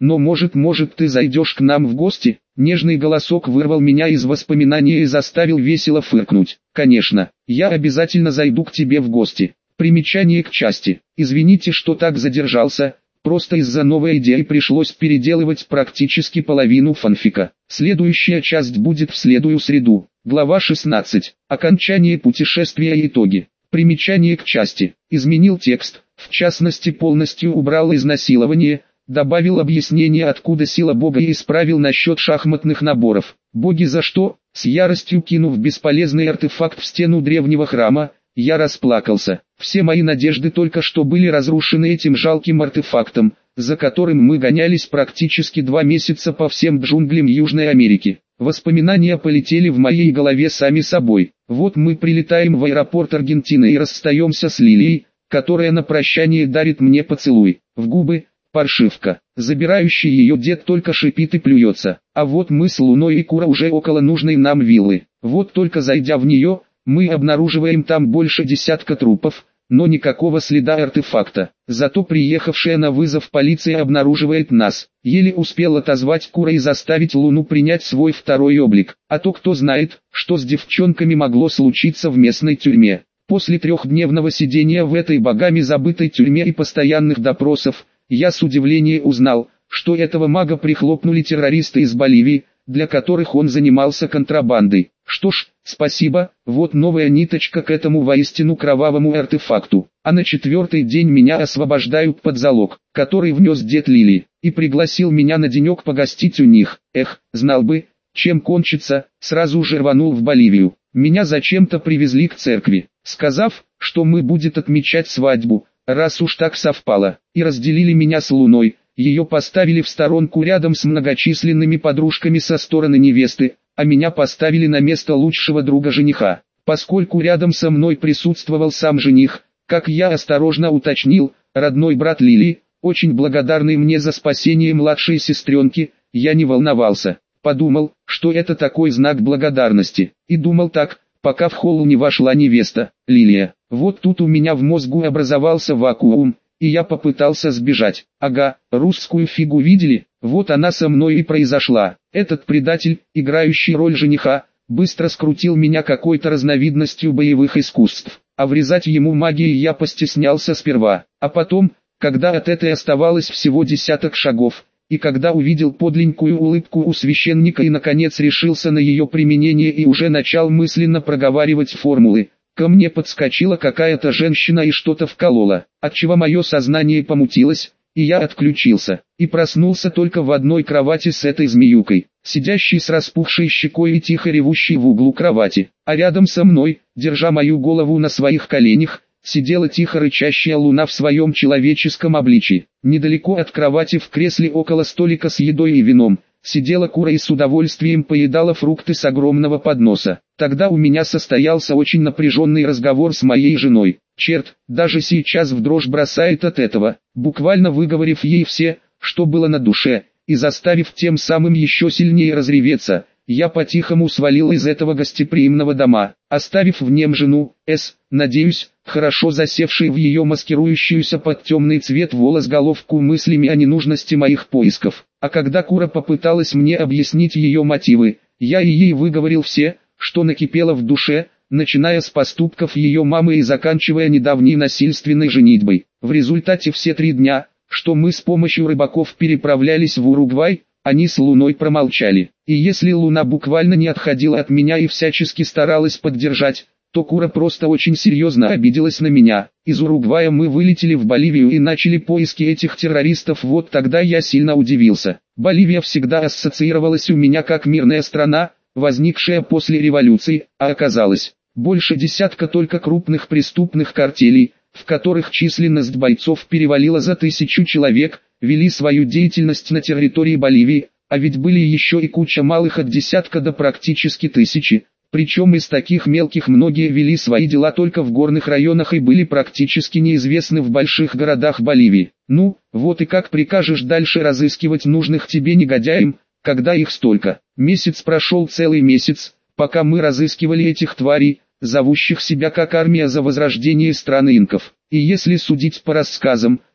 но может, может ты зайдешь к нам в гости? Нежный голосок вырвал меня из воспоминания и заставил весело фыркнуть. Конечно, я обязательно зайду к тебе в гости. Примечание к части. Извините, что так задержался, просто из-за новой идеи пришлось переделывать практически половину фанфика. Следующая часть будет в следующую среду. Глава шестнадцать. Окончание путешествия и итоги. Примечание к части. Изменил текст, в частности полностью убрал изнасилование, добавил объяснение, откуда сила Бога, и исправил насчет шахматных наборов. Боги за что? С яростью кинув бесполезный артефакт в стену древнего храма, я расплакался. Все мои надежды только что были разрушены этим жалким артефактом, за которым мы гонялись практически два месяца по всем джунглям Южной Америки. Воспоминания полетели в моей голове сами собой. Вот мы прилетаем в аэропорт Аргентины и расстаемся с Лилией, которая на прощание дарит мне поцелуй в губы. Паршивка. Забирающий ее дед только шипит и плюется. А вот мы с Луной и Кура уже около нужной нам виллы. Вот только зайдя в нее, мы обнаруживаем там больше десятка трупов, но никакого следа артефакта. Зато приехавшая на вызов полиция обнаруживает нас. Еле успел отозвать Кура и заставить Луну принять свой второй облик. А то кто знает, что с девчонками могло случиться в местной тюрьме. После трехдневного сидения в этой богами забытой тюрьме и постоянных допросов, я с удивлением узнал, что этого мага прихлопнули террористы из Боливии, для которых он занимался контрабандой. Что ж, спасибо, вот новая ниточка к этому воистину кровавому артефакту. А на четвертый день меня освобождают под залог, который внес дед Лили, и пригласил меня на денек погостить у них. Эх, знал бы, чем кончится, сразу же рванул в Боливию. Меня зачем-то привезли к церкви, сказав, что мы будем отмечать свадьбу, раз уж так совпало, и разделили меня с Луной. Ее поставили в сторонку рядом с многочисленными подружками со стороны невесты, а меня поставили на место лучшего друга жениха. Поскольку рядом со мной присутствовал сам жених, как я осторожно уточнил, родной брат Лили, очень благодарный мне за спасение младшей сестренки, я не волновался. Подумал, что это такой знак благодарности, и думал так, пока в холл не вошла невеста, Лилия. Вот тут у меня в мозгу образовался вакуум, и я попытался сбежать. Ага, русскую фигу видели? Вот она со мной и произошла. Этот предатель, играющий роль жениха, быстро скрутил меня какой-то разновидностью боевых искусств. А врезать ему магией я постеснялся сперва. А потом, когда от этой оставалось всего десяток шагов, и когда увидел подленькую улыбку у священника и наконец решился на ее применение и уже начал мысленно проговаривать формулы, ко мне подскочила какая-то женщина и что-то вколола, отчего мое сознание помутилось, и я отключился, и проснулся только в одной кровати с этой змеюкой, сидящей с распухшей щекой и тихо ревущей в углу кровати, а рядом со мной, держа мою голову на своих коленях, сидела тихо рычащая Луна в своем человеческом обличии. Недалеко от кровати в кресле около столика с едой и вином, сидела Кура и с удовольствием поедала фрукты с огромного подноса. Тогда у меня состоялся очень напряженный разговор с моей женой. Черт, даже сейчас в дрожь бросает от этого, буквально выговорив ей все, что было на душе, и заставив тем самым еще сильнее разреветься. Я по-тихому свалил из этого гостеприимного дома, оставив в нем жену, С, надеюсь, хорошо засевшей в ее маскирующуюся под темный цвет волос головку мыслями о ненужности моих поисков. А когда Кура попыталась мне объяснить ее мотивы, я и ей выговорил все, что накипело в душе, начиная с поступков ее мамы и заканчивая недавней насильственной женитьбой. В результате все три дня, что мы с помощью рыбаков переправлялись в Уругвай, они с Луной промолчали. И если Луна буквально не отходила от меня и всячески старалась поддержать, то Кура просто очень серьезно обиделась на меня. Из Уругвая мы вылетели в Боливию и начали поиски этих террористов. Вот тогда я сильно удивился. Боливия всегда ассоциировалась у меня как мирная страна, возникшая после революции, а оказалось, больше десятка только крупных преступных картелей, в которых численность бойцов перевалила за тысячу человек, вели свою деятельность на территории Боливии, а ведь были еще и куча малых от десятка до практически тысячи, причем из таких мелких многие вели свои дела только в горных районах и были практически неизвестны в больших городах Боливии. Ну, вот и как прикажешь дальше разыскивать нужных тебе негодяям, когда их столько? Месяц прошел, целый месяц, пока мы разыскивали этих тварей, зовущих себя как армия за возрождение страны инков. И если судить по рассказам,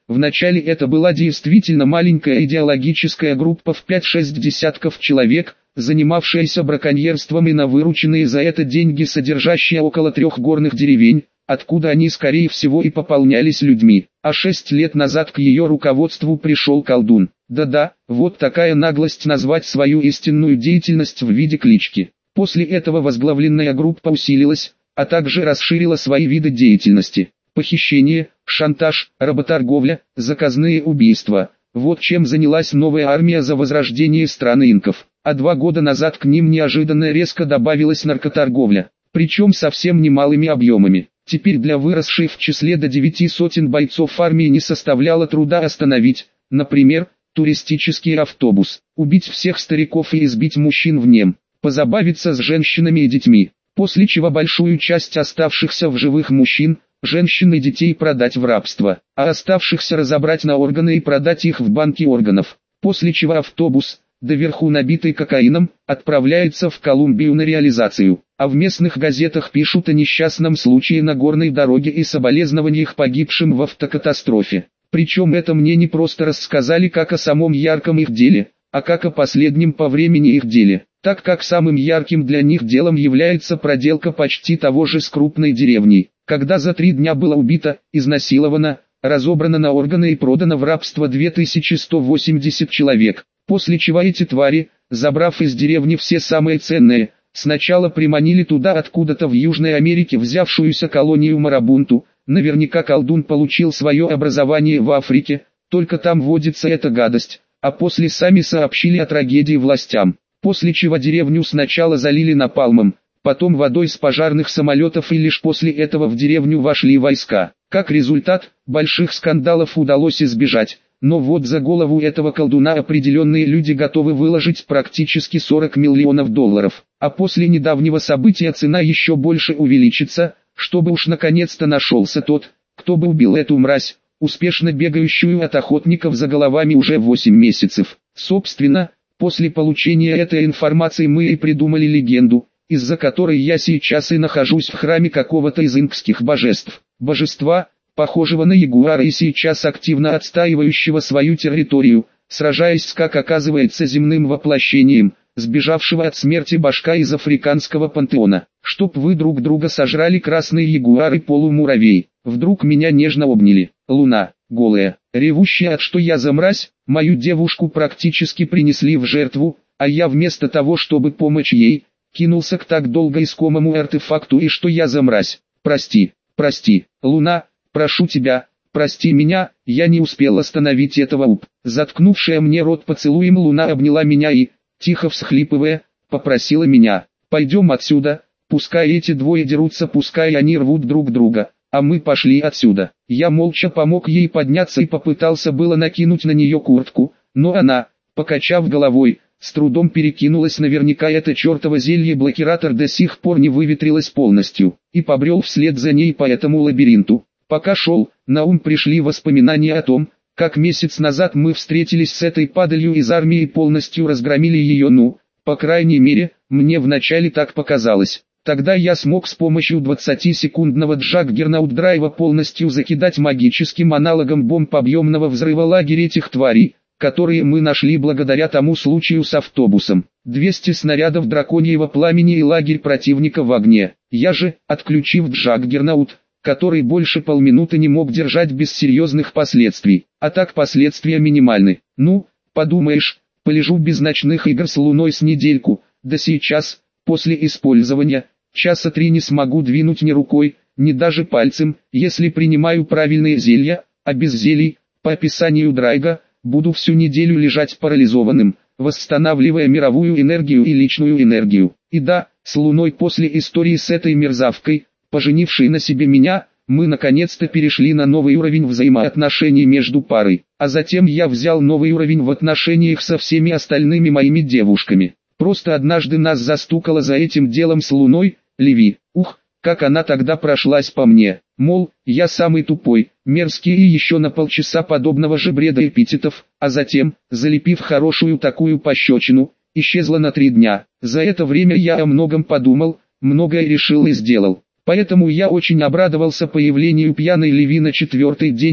Вначале это была действительно маленькая идеологическая группа в пять-шесть десятков человек, занимавшаяся браконьерством и на вырученные за это деньги содержащая около трех горных деревень, откуда они скорее всего и пополнялись людьми. А шесть лет назад к ее руководству пришел колдун. Да-да, вот такая наглость назвать свою истинную деятельность в виде клички. После этого возглавленная группа усилилась, а также расширила свои виды деятельности. Похищение, шантаж, работорговля, заказные убийства. Вот чем занялась новая армия за возрождение страны инков. А два года назад к ним неожиданно резко добавилась наркоторговля. Причем совсем немалыми объемами. Теперь для выросшей в числе до девяти сотен бойцов армии не составляло труда остановить, например, туристический автобус, убить всех стариков и избить мужчин в нем, позабавиться с женщинами и детьми, после чего большую часть оставшихся в живых мужчин, женщин и детей продать в рабство, а оставшихся разобрать на органы и продать их в банки органов, после чего автобус, доверху набитый кокаином, отправляется в Колумбию на реализацию, а в местных газетах пишут о несчастном случае на горной дороге и соболезнованиях погибшим в автокатастрофе. Причем это мне не просто рассказали как о самом ярком их деле, а как о последнем по времени их деле, так как самым ярким для них делом является проделка почти того же с крупной деревней, когда за три дня было убито, изнасиловано, разобрано на органы и продано в рабство две тысячи сто восемьдесят человек, после чего эти твари, забрав из деревни все самые ценные, сначала приманили туда откуда-то в Южной Америке взявшуюся колонию Марабунту. Наверняка колдун получил свое образование в Африке, только там водится эта гадость, а после сами сообщили о трагедии властям, после чего деревню сначала залили напалмом, потом водой с пожарных самолетов и лишь после этого в деревню вошли войска. Как результат, больших скандалов удалось избежать, но вот за голову этого колдуна определенные люди готовы выложить практически сорок миллионов долларов, а после недавнего события цена еще больше увеличится, чтобы уж наконец-то нашелся тот, кто бы убил эту мразь, успешно бегающую от охотников за головами уже восемь месяцев. Собственно, после получения этой информации мы и придумали легенду, из-за которой я сейчас и нахожусь в храме какого-то из инкских божеств. Божества, похожего на ягуара и сейчас активно отстаивающего свою территорию, сражаясь с, как оказывается, земным воплощением, сбежавшего от смерти башка из африканского пантеона. Чтоб вы друг друга сожрали, красные ягуары полумуравей. Вдруг меня нежно обняли. Луна, голая, ревущая от что я за мразь, мою девушку практически принесли в жертву, а я вместо того, чтобы помочь ей, кинулся к так долго искомому артефакту и что я за мразь. Прости, прости, Луна, прошу тебя, прости меня, я не успел остановить этого уп. Заткнувшая мне рот поцелуем Луна обняла меня и, тихо всхлипывая, попросила меня: пойдем отсюда. Пускай эти двое дерутся, пускай они рвут друг друга, а мы пошли отсюда. Я молча помог ей подняться и попытался было накинуть на нее куртку, но она, покачав головой, с трудом перекинулась. Наверняка это чертово зелье-блокиратор до сих пор не выветрилось полностью, и побрел вслед за ней по этому лабиринту. Пока шел, на ум пришли воспоминания о том, как месяц назад мы встретились с этой падалью из армии и полностью разгромили ее. Ну, по крайней мере, мне вначале так показалось. Тогда я смог с помощью двадцатисекундного джаггернаут-драйва полностью закидать магическим аналогом бомб объемного взрыва лагерь этих тварей, которые мы нашли благодаря тому случаю с автобусом. двести снарядов драконьего пламени и лагерь противника в огне. Я же, отключив джаггернаут, который больше полминуты не мог держать без серьезных последствий, а так последствия минимальны. Ну, подумаешь, полежу без ночных игр с Луной с недельку, да сейчас, после использования, часа три не смогу двинуть ни рукой, ни даже пальцем, если принимаю правильные зелья, а без зелий, по описанию Драйга, буду всю неделю лежать парализованным, восстанавливая мировую энергию и личную энергию. И да, с Луной после истории с этой мерзавкой, поженившей на себе меня, мы наконец-то перешли на новый уровень взаимоотношений между парой, а затем я взял новый уровень в отношениях со всеми остальными моими девушками. Просто однажды нас застукала за этим делом с Луной, Леви. Ух, как она тогда прошлась по мне, мол, я самый тупой, мерзкий и еще на полчаса подобного же бреда эпитетов, а затем, залепив хорошую такую пощечину, исчезла на три дня. За это время я о многом подумал, многое решил и сделал. Поэтому я очень обрадовался появлению пьяной Леви на четвертый день и,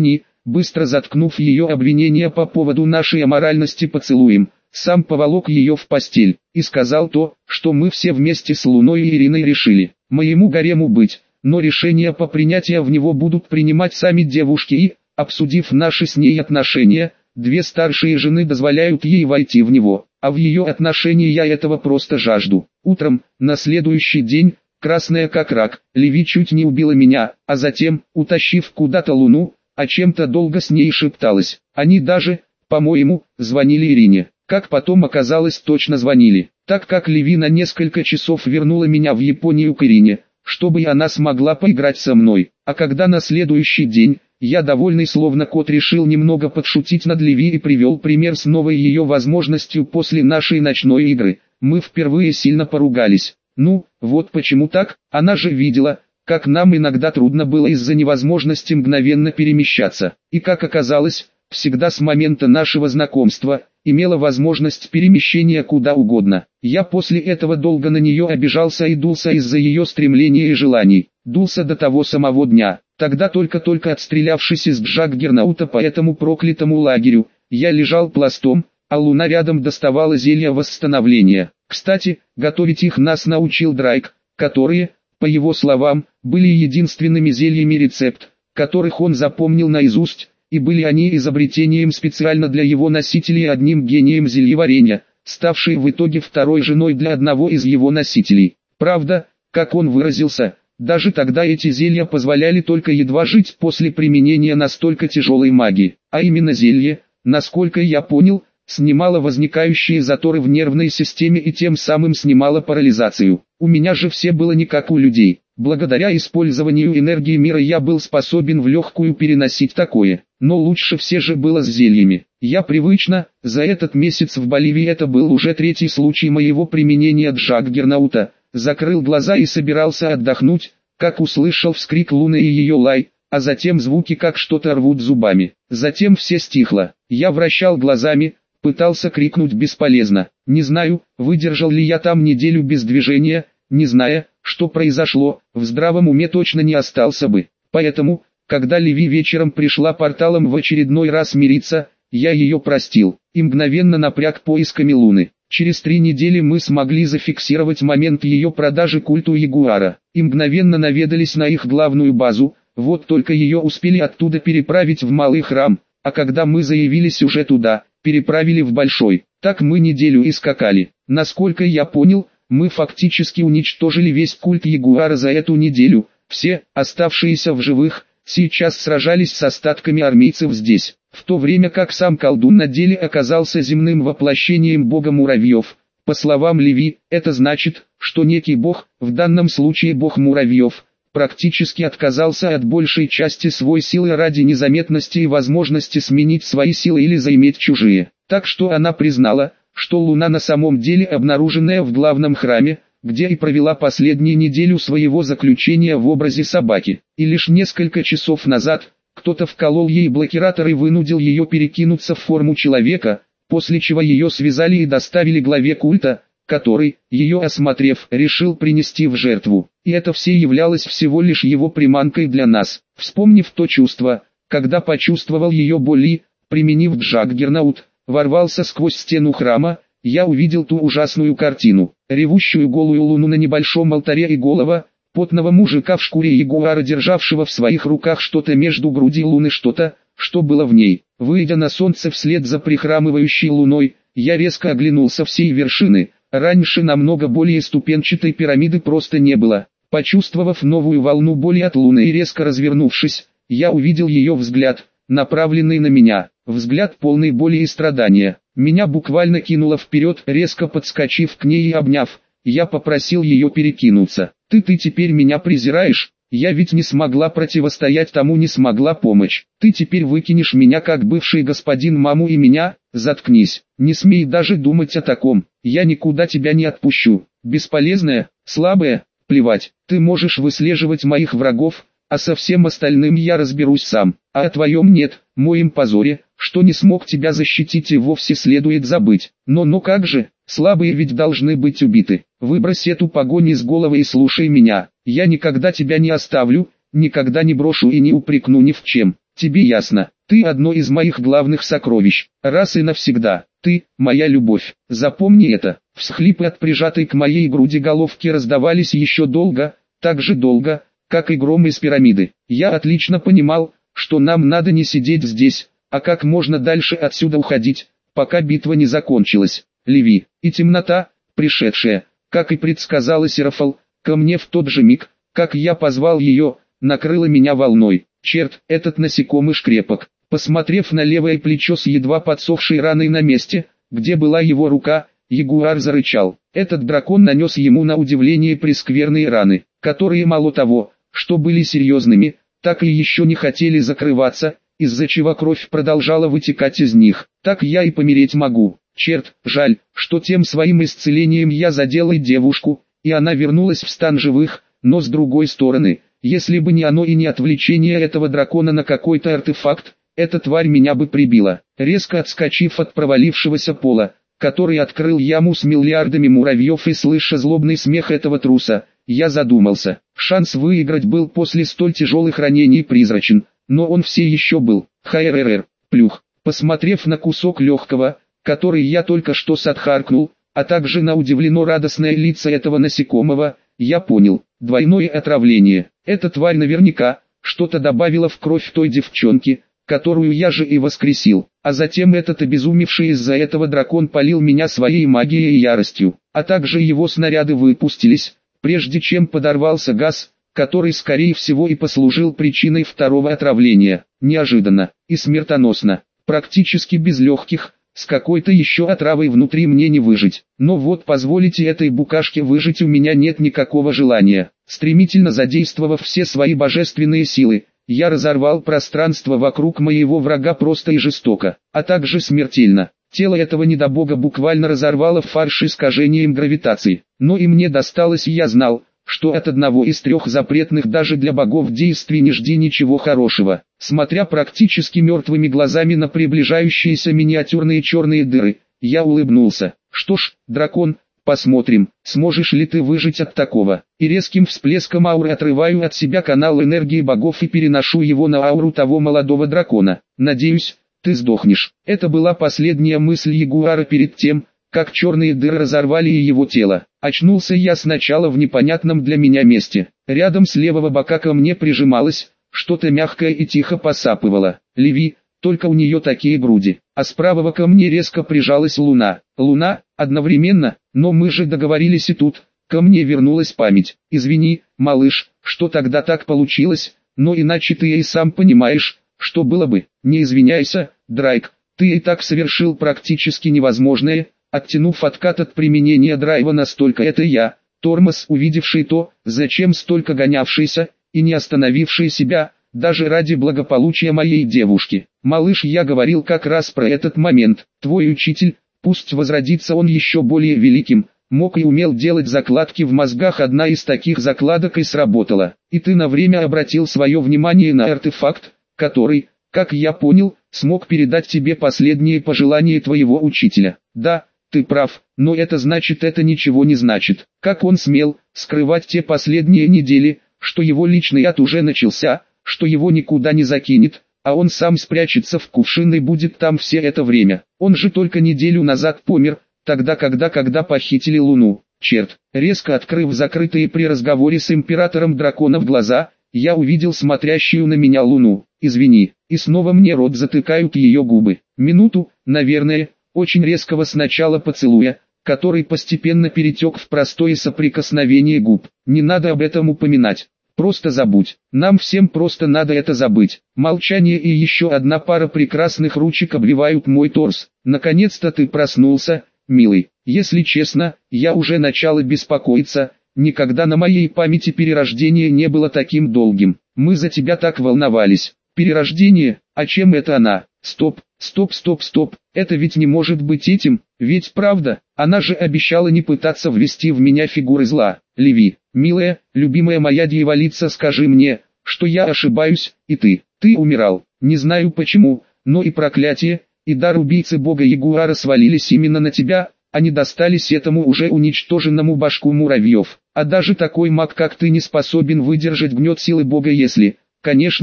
быстро заткнув ее обвинения по поводу нашей аморальности поцелуем, сам поволок ее в постель, и сказал то, что мы все вместе с Луной и Ириной решили, моему гарему быть, но решения по принятию в него будут принимать сами девушки и, обсудив наши с ней отношения, две старшие жены дозволяют ей войти в него, а в ее отношении я этого просто жажду. Утром, на следующий день, красная как рак, Леви чуть не убила меня, а затем, утащив куда-то Луну, о чем-то долго с ней шепталась. Они даже, по-моему, звонили Ирине. Как потом оказалось, точно звонили, так как Леви на несколько часов вернула меня в Японию к Ирине, чтобы и она смогла поиграть со мной. А когда на следующий день, я довольный словно кот решил немного подшутить над Леви и привел пример с новой ее возможностью после нашей ночной игры, мы впервые сильно поругались. Ну, вот почему так, она же видела, как нам иногда трудно было из-за невозможности мгновенно перемещаться, и как оказалось, всегда с момента нашего знакомства, имела возможность перемещения куда угодно. Я после этого долго на нее обижался и дулся из-за ее стремлений и желаний, дулся до того самого дня. Тогда только-только отстрелявшись из Джаггернаута по этому проклятому лагерю, я лежал пластом, а Луна рядом доставала зелья восстановления. Кстати, готовить их нас научил Драйк, которые, по его словам, были единственными зельями рецепт, которых он запомнил наизусть, и были они изобретением специально для его носителей одним гением зельеварения, ставшей в итоге второй женой для одного из его носителей. Правда, как он выразился, даже тогда эти зелья позволяли только едва жить после применения настолько тяжелой магии, а именно зелье, насколько я понял, снимало возникающие заторы в нервной системе и тем самым снимало парализацию. У меня же все было не как у людей. Благодаря использованию энергии мира я был способен в легкую переносить такое, но лучше все же было с зельями. Я привычно, за этот месяц в Боливии это был уже третий случай моего применения Джаггернаута, закрыл глаза и собирался отдохнуть, как услышал вскрик Луны и ее лай, а затем звуки как что-то рвут зубами. Затем все стихло, я вращал глазами, пытался крикнуть бесполезно. Не знаю, выдержал ли я там неделю без движения, не зная, что произошло, в здравом уме точно не остался бы. Поэтому, когда Леви вечером пришла порталом в очередной раз мириться, я ее простил, и мгновенно напряг поисками Луны. Через три недели мы смогли зафиксировать момент ее продажи культу Ягуара, и мгновенно наведались на их главную базу, вот только ее успели оттуда переправить в малый храм, а когда мы заявились уже туда, переправили в большой. Так мы неделю и скакали. Насколько я понял, мы фактически уничтожили весь культ Ягуара за эту неделю. Все, оставшиеся в живых, сейчас сражались с остатками армейцев здесь, в то время как сам колдун на деле оказался земным воплощением бога муравьев. По словам Леви, это значит, что некий бог, в данном случае бог муравьев, практически отказался от большей части своей силы ради незаметности и возможности сменить свои силы или заиметь чужие. Так что она признала, что Луна на самом деле обнаруженная в главном храме, где и провела последнюю неделю своего заключения в образе собаки. И лишь несколько часов назад, кто-то вколол ей блокиратор и вынудил ее перекинуться в форму человека, после чего ее связали и доставили главе культа, который, ее осмотрев, решил принести в жертву. И это все являлось всего лишь его приманкой для нас. Вспомнив то чувство, когда почувствовал ее боли, применив Джаггернаут, ворвался сквозь стену храма, я увидел ту ужасную картину. Ревущую голую Луну на небольшом алтаре и голова, потного мужика в шкуре ягуара, державшего в своих руках что-то между груди Луны, что-то, что было в ней. Выйдя на солнце вслед за прихрамывающей Луной, я резко оглянулся всей вершины. Раньше намного более ступенчатой пирамиды просто не было. Почувствовав новую волну боли от Луны и резко развернувшись, я увидел ее взгляд, направленный на меня. Взгляд полный боли и страдания. Меня буквально кинуло вперед, резко подскочив к ней и обняв. Я попросил ее перекинуться. «Ты ты теперь меня презираешь? Я ведь не смогла противостоять тому, не смогла помочь. Ты теперь выкинешь меня как бывший господин маму и меня? Заткнись, не смей даже думать о таком. Я никуда тебя не отпущу. Бесполезная, слабая, плевать. Ты можешь выслеживать моих врагов, а со всем остальным я разберусь сам. А о твоем нет, моем позоре, что не смог тебя защитить, и вовсе следует забыть. Но но как же, слабые ведь должны быть убиты. Выбрось эту погонь из головы и слушай меня. Я никогда тебя не оставлю, никогда не брошу и не упрекну ни в чем. тебе ясно, ты одно из моих главных сокровищ, раз и навсегда, ты, моя любовь, запомни это». Всхлипы от прижатой к моей груди головки раздавались еще долго, так же долго, как и гром из пирамиды. Я отлично понимал, что нам надо не сидеть здесь, а как можно дальше отсюда уходить, пока битва не закончилась. Леви, и темнота, пришедшая, как и предсказала Серафал, ко мне в тот же миг, как я позвал ее, накрыла меня волной. Черт, этот насекомый шкрепок. Посмотрев на левое плечо с едва подсохшей раной на месте, где была его рука, ягуар зарычал. Этот дракон нанес ему на удивление прескверные раны, которые мало того, что были серьезными, так и еще не хотели закрываться, из-за чего кровь продолжала вытекать из них. Так я и помереть могу. Черт, жаль, что тем своим исцелением я задел и девушку, и она вернулась в стан живых, но с другой стороны, если бы не оно и не отвлечение этого дракона на какой-то артефакт, эта тварь меня бы прибила. Резко отскочив от провалившегося пола, который открыл яму с миллиардами муравьев, и слыша злобный смех этого труса, я задумался. Шанс выиграть был после столь тяжелых ранений призрачен, но он все еще был. ХРР, плюх. Посмотрев на кусок легкого, который я только что сотхаркнул, а также на удивленно радостное лицо этого насекомого, я понял, двойное отравление. Эта тварь наверняка что-то добавила в кровь той девчонки, которую я же и воскресил, а затем этот обезумевший из-за этого дракон полил меня своей магией и яростью, а также его снаряды выпустились, прежде чем подорвался газ, который скорее всего и послужил причиной второго отравления. Неожиданно и смертоносно, практически без легких, с какой-то еще отравой внутри мне не выжить. Но вот позволите этой букашке выжить у меня нет никакого желания. Стремительно задействовав все свои божественные силы, я разорвал пространство вокруг моего врага просто и жестоко, а также смертельно. Тело этого недобога буквально разорвало в фарш искажением гравитации. Но и мне досталось, и я знал, что от одного из трех запретных даже для богов действий не жди ничего хорошего. Смотря практически мертвыми глазами на приближающиеся миниатюрные черные дыры, я улыбнулся. Что ж, дракон, посмотрим, сможешь ли ты выжить от такого. И резким всплеском ауры отрываю от себя канал энергии богов и переношу его на ауру того молодого дракона. Надеюсь, ты сдохнешь. Это была последняя мысль ягуара перед тем, как черные дыры разорвали и его тело. Очнулся я сначала в непонятном для меня месте. Рядом с левого бока ко мне прижималось что-то мягкое и тихо посапывало. Леви, только у нее такие груди. А с правого ко мне резко прижалась луна. Луна, одновременно, но мы же договорились, и тут ко мне вернулась память. Извини, малыш, что тогда так получилось, но иначе ты и сам понимаешь, что было бы. Не извиняйся, Драйк, ты и так совершил практически невозможное, оттянув откат от применения драйва настолько. Это я, тормоз, увидевший то, зачем столько гонявшийся, и не остановивший себя, даже ради благополучия моей девушки. Малыш, я говорил как раз про этот момент. Твой учитель, пусть возродится он еще более великим, мог и умел делать закладки в мозгах. Одна из таких закладок и сработала. И ты на время обратил свое внимание на артефакт, который, как я понял, смог передать тебе последние пожелания твоего учителя. Да, ты прав, но это значит, это ничего не значит. Как он смел скрывать те последние недели, что его личный ад уже начался, что его никуда не закинет, а он сам спрячется в кувшин и будет там все это время. Он же только неделю назад помер, тогда когда когда похитили Луну. Черт, резко открыв закрытые при разговоре с императором драконов глаза, я увидел смотрящую на меня Луну. Извини, и снова мне рот затыкают ее губы. Минуту, наверное, очень резкого сначала поцелуя, который постепенно перетек в простое соприкосновение губ. Не надо об этом упоминать. Просто забудь. Нам всем просто надо это забыть. Молчание и еще одна пара прекрасных ручек обвивают мой торс. Наконец-то ты проснулся, милый. Если честно, я уже начала беспокоиться. Никогда на моей памяти перерождение не было таким долгим. Мы за тебя так волновались. Перерождение? А чем это она? Стоп, стоп, стоп, стоп. Это ведь не может быть этим, ведь правда? Она же обещала не пытаться ввести в меня фигуры зла. Леви, милая, любимая моя дьяволица, скажи мне, что я ошибаюсь, и ты, ты умирал. Не знаю почему, но и проклятие, и дар убийцы бога ягуара свалились именно на тебя, они достались этому уже уничтоженному башку муравьев. А даже такой маг, как ты, не способен выдержать гнет силы бога, если, конечно,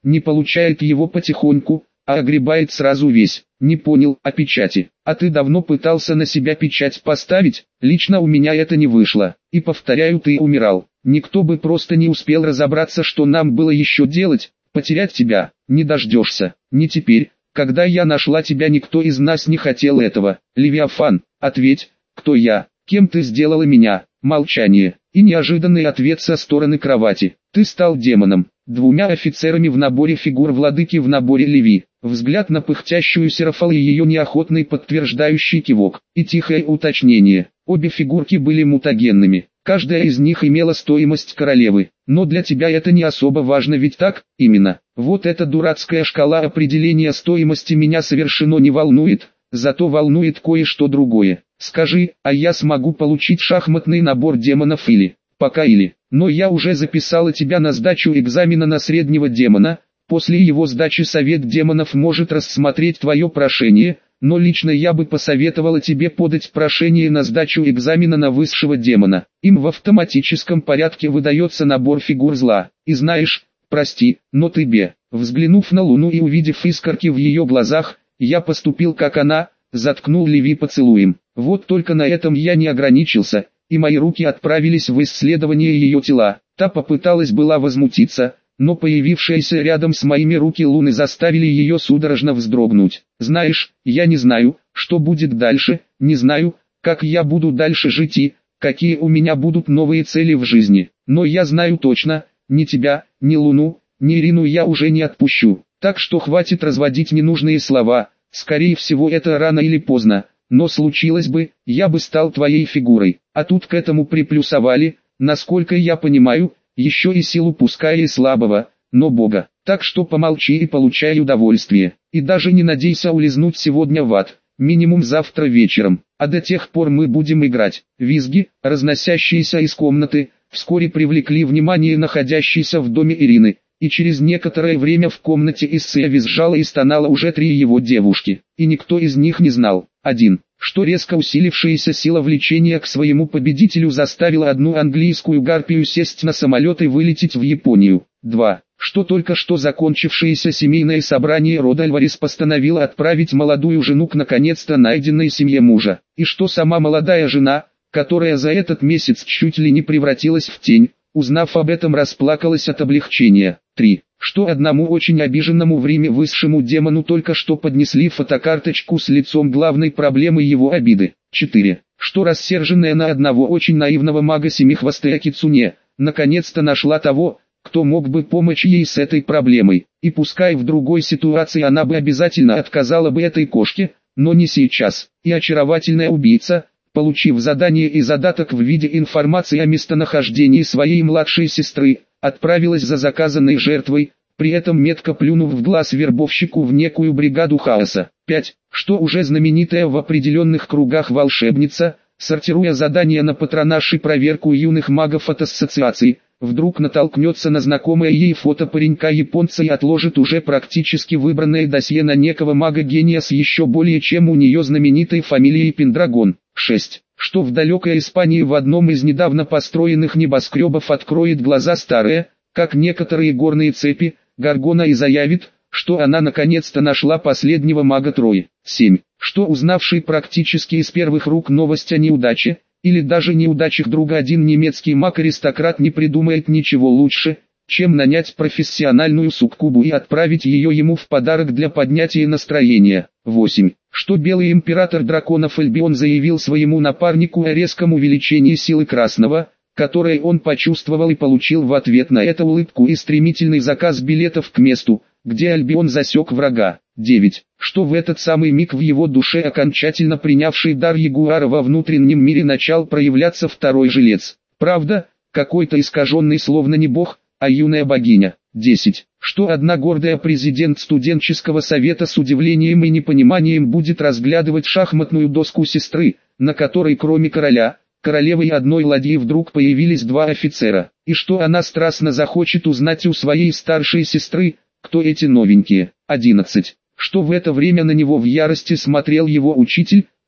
не получает его потихоньку, а огребает сразу весь. Не понял, о печати. А ты давно пытался на себя печать поставить? Лично у меня это не вышло. И повторяю, ты умирал. Никто бы просто не успел разобраться, что нам было еще делать. Потерять тебя не дождешься. Не теперь, когда я нашла тебя, никто из нас не хотел этого. Левиафан, ответь, кто я? Кем ты сделала меня? Молчание. И неожиданный ответ со стороны кровати. Ты стал демоном. Двумя офицерами в наборе фигур владыки в наборе Леви. Взгляд на пыхтящую Серафал и ее неохотный подтверждающий кивок. И тихое уточнение. Обе фигурки были мутагенными. Каждая из них имела стоимость королевы. Но для тебя это не особо важно, ведь так? Именно. Вот эта дурацкая шкала определения стоимости меня совершенно не волнует. Зато волнует кое-что другое. Скажи, а я смогу получить шахматный набор демонов или... Пока или... Но я уже записала тебя на сдачу экзамена на среднего демона. После его сдачи совет демонов может рассмотреть твое прошение, но лично я бы посоветовала тебе подать прошение на сдачу экзамена на высшего демона. Им в автоматическом порядке выдается набор фигур зла. И знаешь, прости, но ты бе. Взглянув на Луну и увидев искорки в ее глазах, я поступил как она, заткнул Леви поцелуем. Вот только на этом я не ограничился, и мои руки отправились в исследование ее тела. Та попыталась была возмутиться, но появившиеся рядом с моими руки Луны заставили ее судорожно вздрогнуть. Знаешь, я не знаю, что будет дальше, не знаю, как я буду дальше жить и какие у меня будут новые цели в жизни. Но я знаю точно, ни тебя, ни Луну, ни Ирину я уже не отпущу. Так что хватит разводить ненужные слова, скорее всего это рано или поздно. Но случилось бы, я бы стал твоей фигурой. А тут к этому приплюсовали, насколько я понимаю, еще и силу пускай и слабого, но Бога. Так что помолчи и получай удовольствие. И даже не надейся улизнуть сегодня в ад, минимум завтра вечером. А до тех пор мы будем играть. Визги, разносящиеся из комнаты, вскоре привлекли внимание находящейся в доме Ирины. И через некоторое время в комнате Иссея визжала и стонала уже три его девушки. И никто из них не знал. Один. Что резко усилившаяся сила влечения к своему победителю заставила одну английскую гарпию сесть на самолет и вылететь в Японию. Два. Что только что закончившееся семейное собрание рода Альварес постановило отправить молодую жену к наконец-то найденной семье мужа. И что сама молодая жена, которая за этот месяц чуть ли не превратилась в тень, узнав об этом, расплакалась от облегчения. Три. Что одному очень обиженному в Риме высшему демону только что поднесли фотокарточку с лицом главной проблемы его обиды. Четыре. Что рассерженная на одного очень наивного мага семихвостая Кицуне, наконец-то нашла того, кто мог бы помочь ей с этой проблемой. И пускай в другой ситуации она бы обязательно отказала бы этой кошке, но не сейчас. И очаровательная убийца, получив задание и задаток в виде информации о местонахождении своей младшей сестры, отправилась за заказанной жертвой, при этом метко плюнув в глаз вербовщику в некую бригаду хаоса. Пять. Что уже знаменитая в определенных кругах волшебница, сортируя задания на патронаж и проверку юных магов от ассоциаций, вдруг натолкнется на знакомое ей фото паренька-японца и отложит уже практически выбранное досье на некого мага-гения с еще более чем у нее знаменитой фамилией Пендрагон. Шесть. Что в далекой Испании в одном из недавно построенных небоскребов откроет глаза старая, как некоторые горные цепи, Гаргона и заявит, что она наконец-то нашла последнего мага Трои. Семь. Что узнавший практически из первых рук новость о неудаче, или даже неудачах друга один немецкий маг-аристократ не придумает ничего лучше, чем нанять профессиональную суккубу и отправить ее ему в подарок для поднятия настроения. Восемь. Что белый император драконов Альбион заявил своему напарнику о резком увеличении силы красного, которое он почувствовал и получил в ответ на это улыбку и стремительный заказ билетов к месту, где Альбион засек врага. Девять. Что в этот самый миг в его душе, окончательно принявший дар Ягуара во внутреннем мире, начал проявляться второй жилец. Правда, какой-то искаженный, словно не бог, а юная богиня. Десять. Что одна гордая президент студенческого совета с удивлением и непониманием будет разглядывать шахматную доску сестры, на которой кроме короля, королевы и одной ладьи вдруг появились два офицера. И что она страстно захочет узнать у своей старшей сестры, кто эти новенькие. Одиннадцать. Что в это время на него в ярости смотрел его учитель,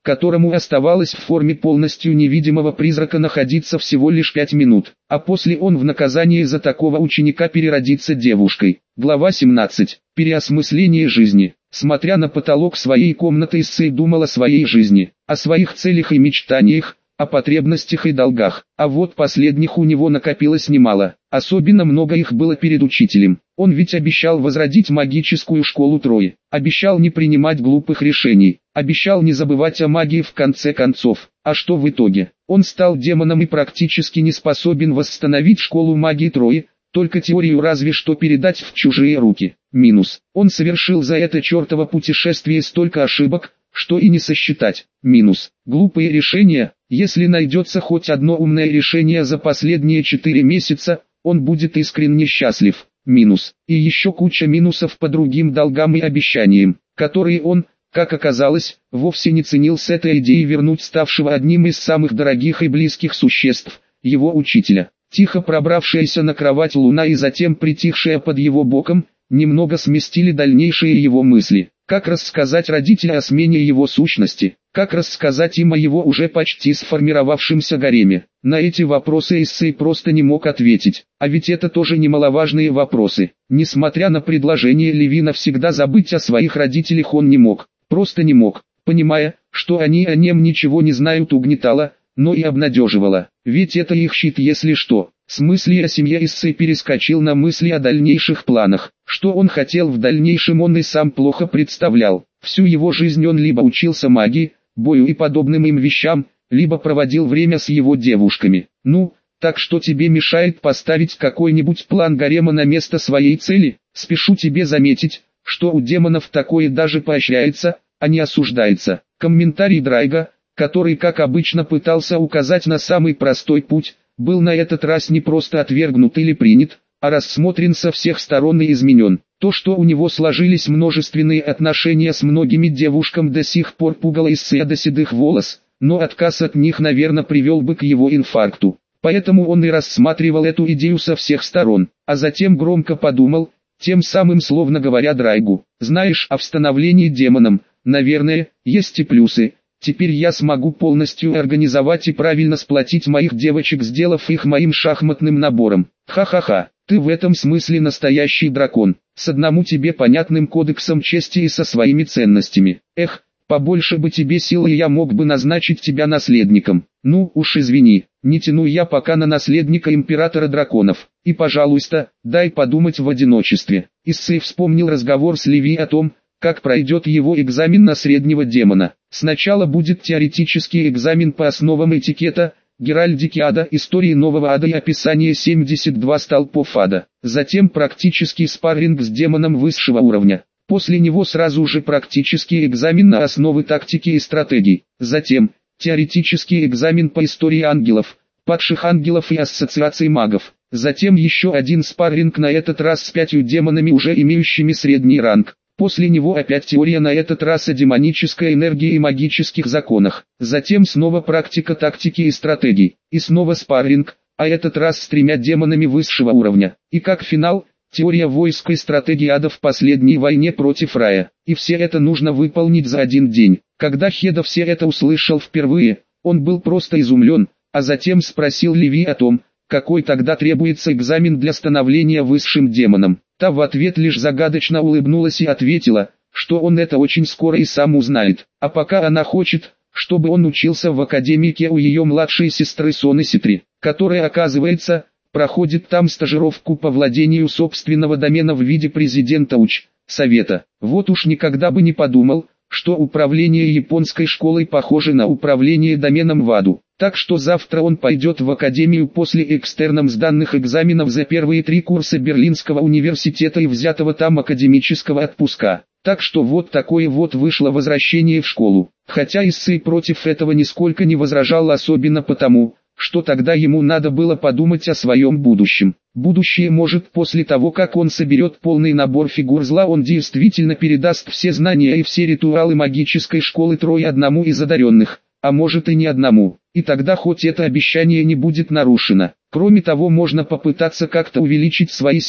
которому оставалось в форме полностью невидимого призрака находиться всего лишь пять минут, а после он в наказание за такого ученика переродится девушкой. Глава семнадцать. Переосмысление жизни. Смотря на потолок своей комнаты, Исэй думал о своей жизни, о своих целях и мечтаниях, о потребностях и долгах, а вот последних у него накопилось немало, особенно много их было перед учителем. Он ведь обещал возродить магическую школу Трои, обещал не принимать глупых решений, обещал не забывать о магии в конце концов. А что в итоге? Он стал демоном и практически не способен восстановить школу магии Трои, только теорию разве что передать в чужие руки. Минус. Он совершил за это чертово путешествие столько ошибок, что и не сосчитать. Минус. Глупые решения. Если найдется хоть одно умное решение за последние четыре месяца, он будет искренне счастлив. Минус. И еще куча минусов по другим долгам и обещаниям, которые он, как оказалось, вовсе не ценил с этой идеей вернуть ставшего одним из самых дорогих и близких существ, его учителя. Тихо пробравшаяся на кровать Луна и затем притихшая под его боком, немного сместили дальнейшие его мысли. Как рассказать родителям о смене его сущности? Как рассказать им о его уже почти сформировавшемся гареме? На эти вопросы Исэй просто не мог ответить. А ведь это тоже немаловажные вопросы. Несмотря на предложение Леви навсегда забыть о своих родителях, он не мог. Просто не мог. Понимая, что они о нем ничего не знают, угнетало, но и обнадеживало. Ведь это их щит, если что. С мысли о семье Исэй перескочил на мысли о дальнейших планах. Что он хотел в дальнейшем, он и сам плохо представлял. Всю его жизнь он либо учился магии, бою и подобным им вещам, либо проводил время с его девушками. Ну, так что тебе мешает поставить какой-нибудь план гарема на место своей цели? Спешу тебе заметить, что у демонов такое даже поощряется, а не осуждается. Комментарий Драйга, который как обычно пытался указать на самый простой путь, был на этот раз не просто отвергнут или принят, а рассмотрен со всех сторон и изменен. То, что у него сложились множественные отношения с многими девушками, до сих пор пугало Исэя до седых волос, но отказ от них, наверное, привел бы к его инфаркту. Поэтому он и рассматривал эту идею со всех сторон, а затем громко подумал, тем самым словно говоря Драйгу: «Знаешь, о становлении демоном, наверное, есть и плюсы. Теперь я смогу полностью организовать и правильно сплотить моих девочек, сделав их моим шахматным набором. Ха-ха-ха, ты в этом смысле настоящий дракон, с одному тебе понятным кодексом чести и со своими ценностями. Эх, побольше бы тебе силы, и я мог бы назначить тебя наследником. Ну уж извини, не тяну я пока на наследника императора драконов. И пожалуйста, дай подумать в одиночестве». Исэй вспомнил разговор с Леви о том, как пройдет его экзамен на среднего демона. Сначала будет теоретический экзамен по основам этикета, геральдики ада, истории нового ада и описание семьдесят два столпов ада. Затем практический спарринг с демоном высшего уровня. После него сразу же практический экзамен на основы тактики и стратегий. Затем теоретический экзамен по истории ангелов, падших ангелов и ассоциаций магов. Затем еще один спарринг, на этот раз с пятью демонами, уже имеющими средний ранг. После него опять теория, на этот раз о демонической энергии и магических законах. Затем снова практика тактики и стратегий. И снова спарринг, а этот раз с тремя демонами высшего уровня. И как финал, теория войск и стратегии ада в последней войне против рая. И все это нужно выполнить за один день. Когда Хеда все это услышал впервые, он был просто изумлен, а затем спросил Леви о том, какой тогда требуется экзамен для становления высшим демоном. Та в ответ лишь загадочно улыбнулась и ответила, что он это очень скоро и сам узнает. А пока она хочет, чтобы он учился в академике у ее младшей сестры Соны Ситри, которая, оказывается, проходит там стажировку по владению собственного домена в виде президента уч. Совета. Вот уж никогда бы не подумал, что управление японской школой похоже на управление доменом в аду. Так что завтра он пойдет в академию после экстерном сданных экзаменов за первые три курса Берлинского университета и взятого там академического отпуска. Так что вот такое вот вышло возвращение в школу. Хотя Исэй против этого нисколько не возражал, особенно потому, что тогда ему надо было подумать о своем будущем. Будущее, может, после того, как он соберет полный набор фигур зла, он действительно передаст все знания и все ритуалы магической школы Трои одному из одаренных, а может и не одному. И тогда хоть это обещание не будет нарушено. Кроме того, можно попытаться как-то увеличить свои силы,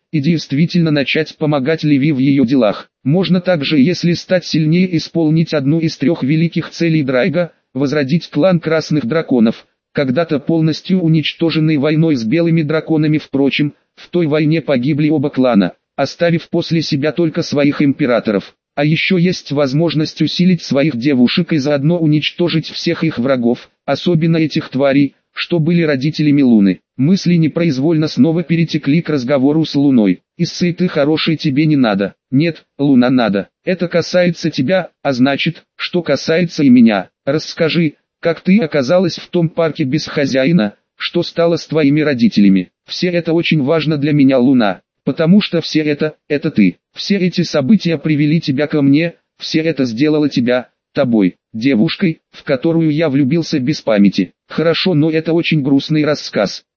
и действительно начать помогать Леви в ее делах. Можно также, если стать сильнее, исполнить одну из трех великих целей Драйга – возродить клан Красных Драконов, когда-то полностью уничтоженный войной с Белыми Драконами. Впрочем, в той войне погибли оба клана, оставив после себя только своих императоров. А еще есть возможность усилить своих девушек и заодно уничтожить всех их врагов, особенно этих тварей, что были родителями Луны. Мысли непроизвольно снова перетекли к разговору с Луной. «Иссы, ты хороший, тебе не надо». «Нет, Луна, надо. Это касается тебя, а значит, что касается и меня. Расскажи, как ты оказалась в том парке без хозяина, что стало с твоими родителями. Все это очень важно для меня, Луна, потому что все это, это ты. Все эти события привели тебя ко мне, все это сделало тебя, тобой, девушкой, в которую я влюбился без памяти». «Хорошо, но это очень грустный рассказ.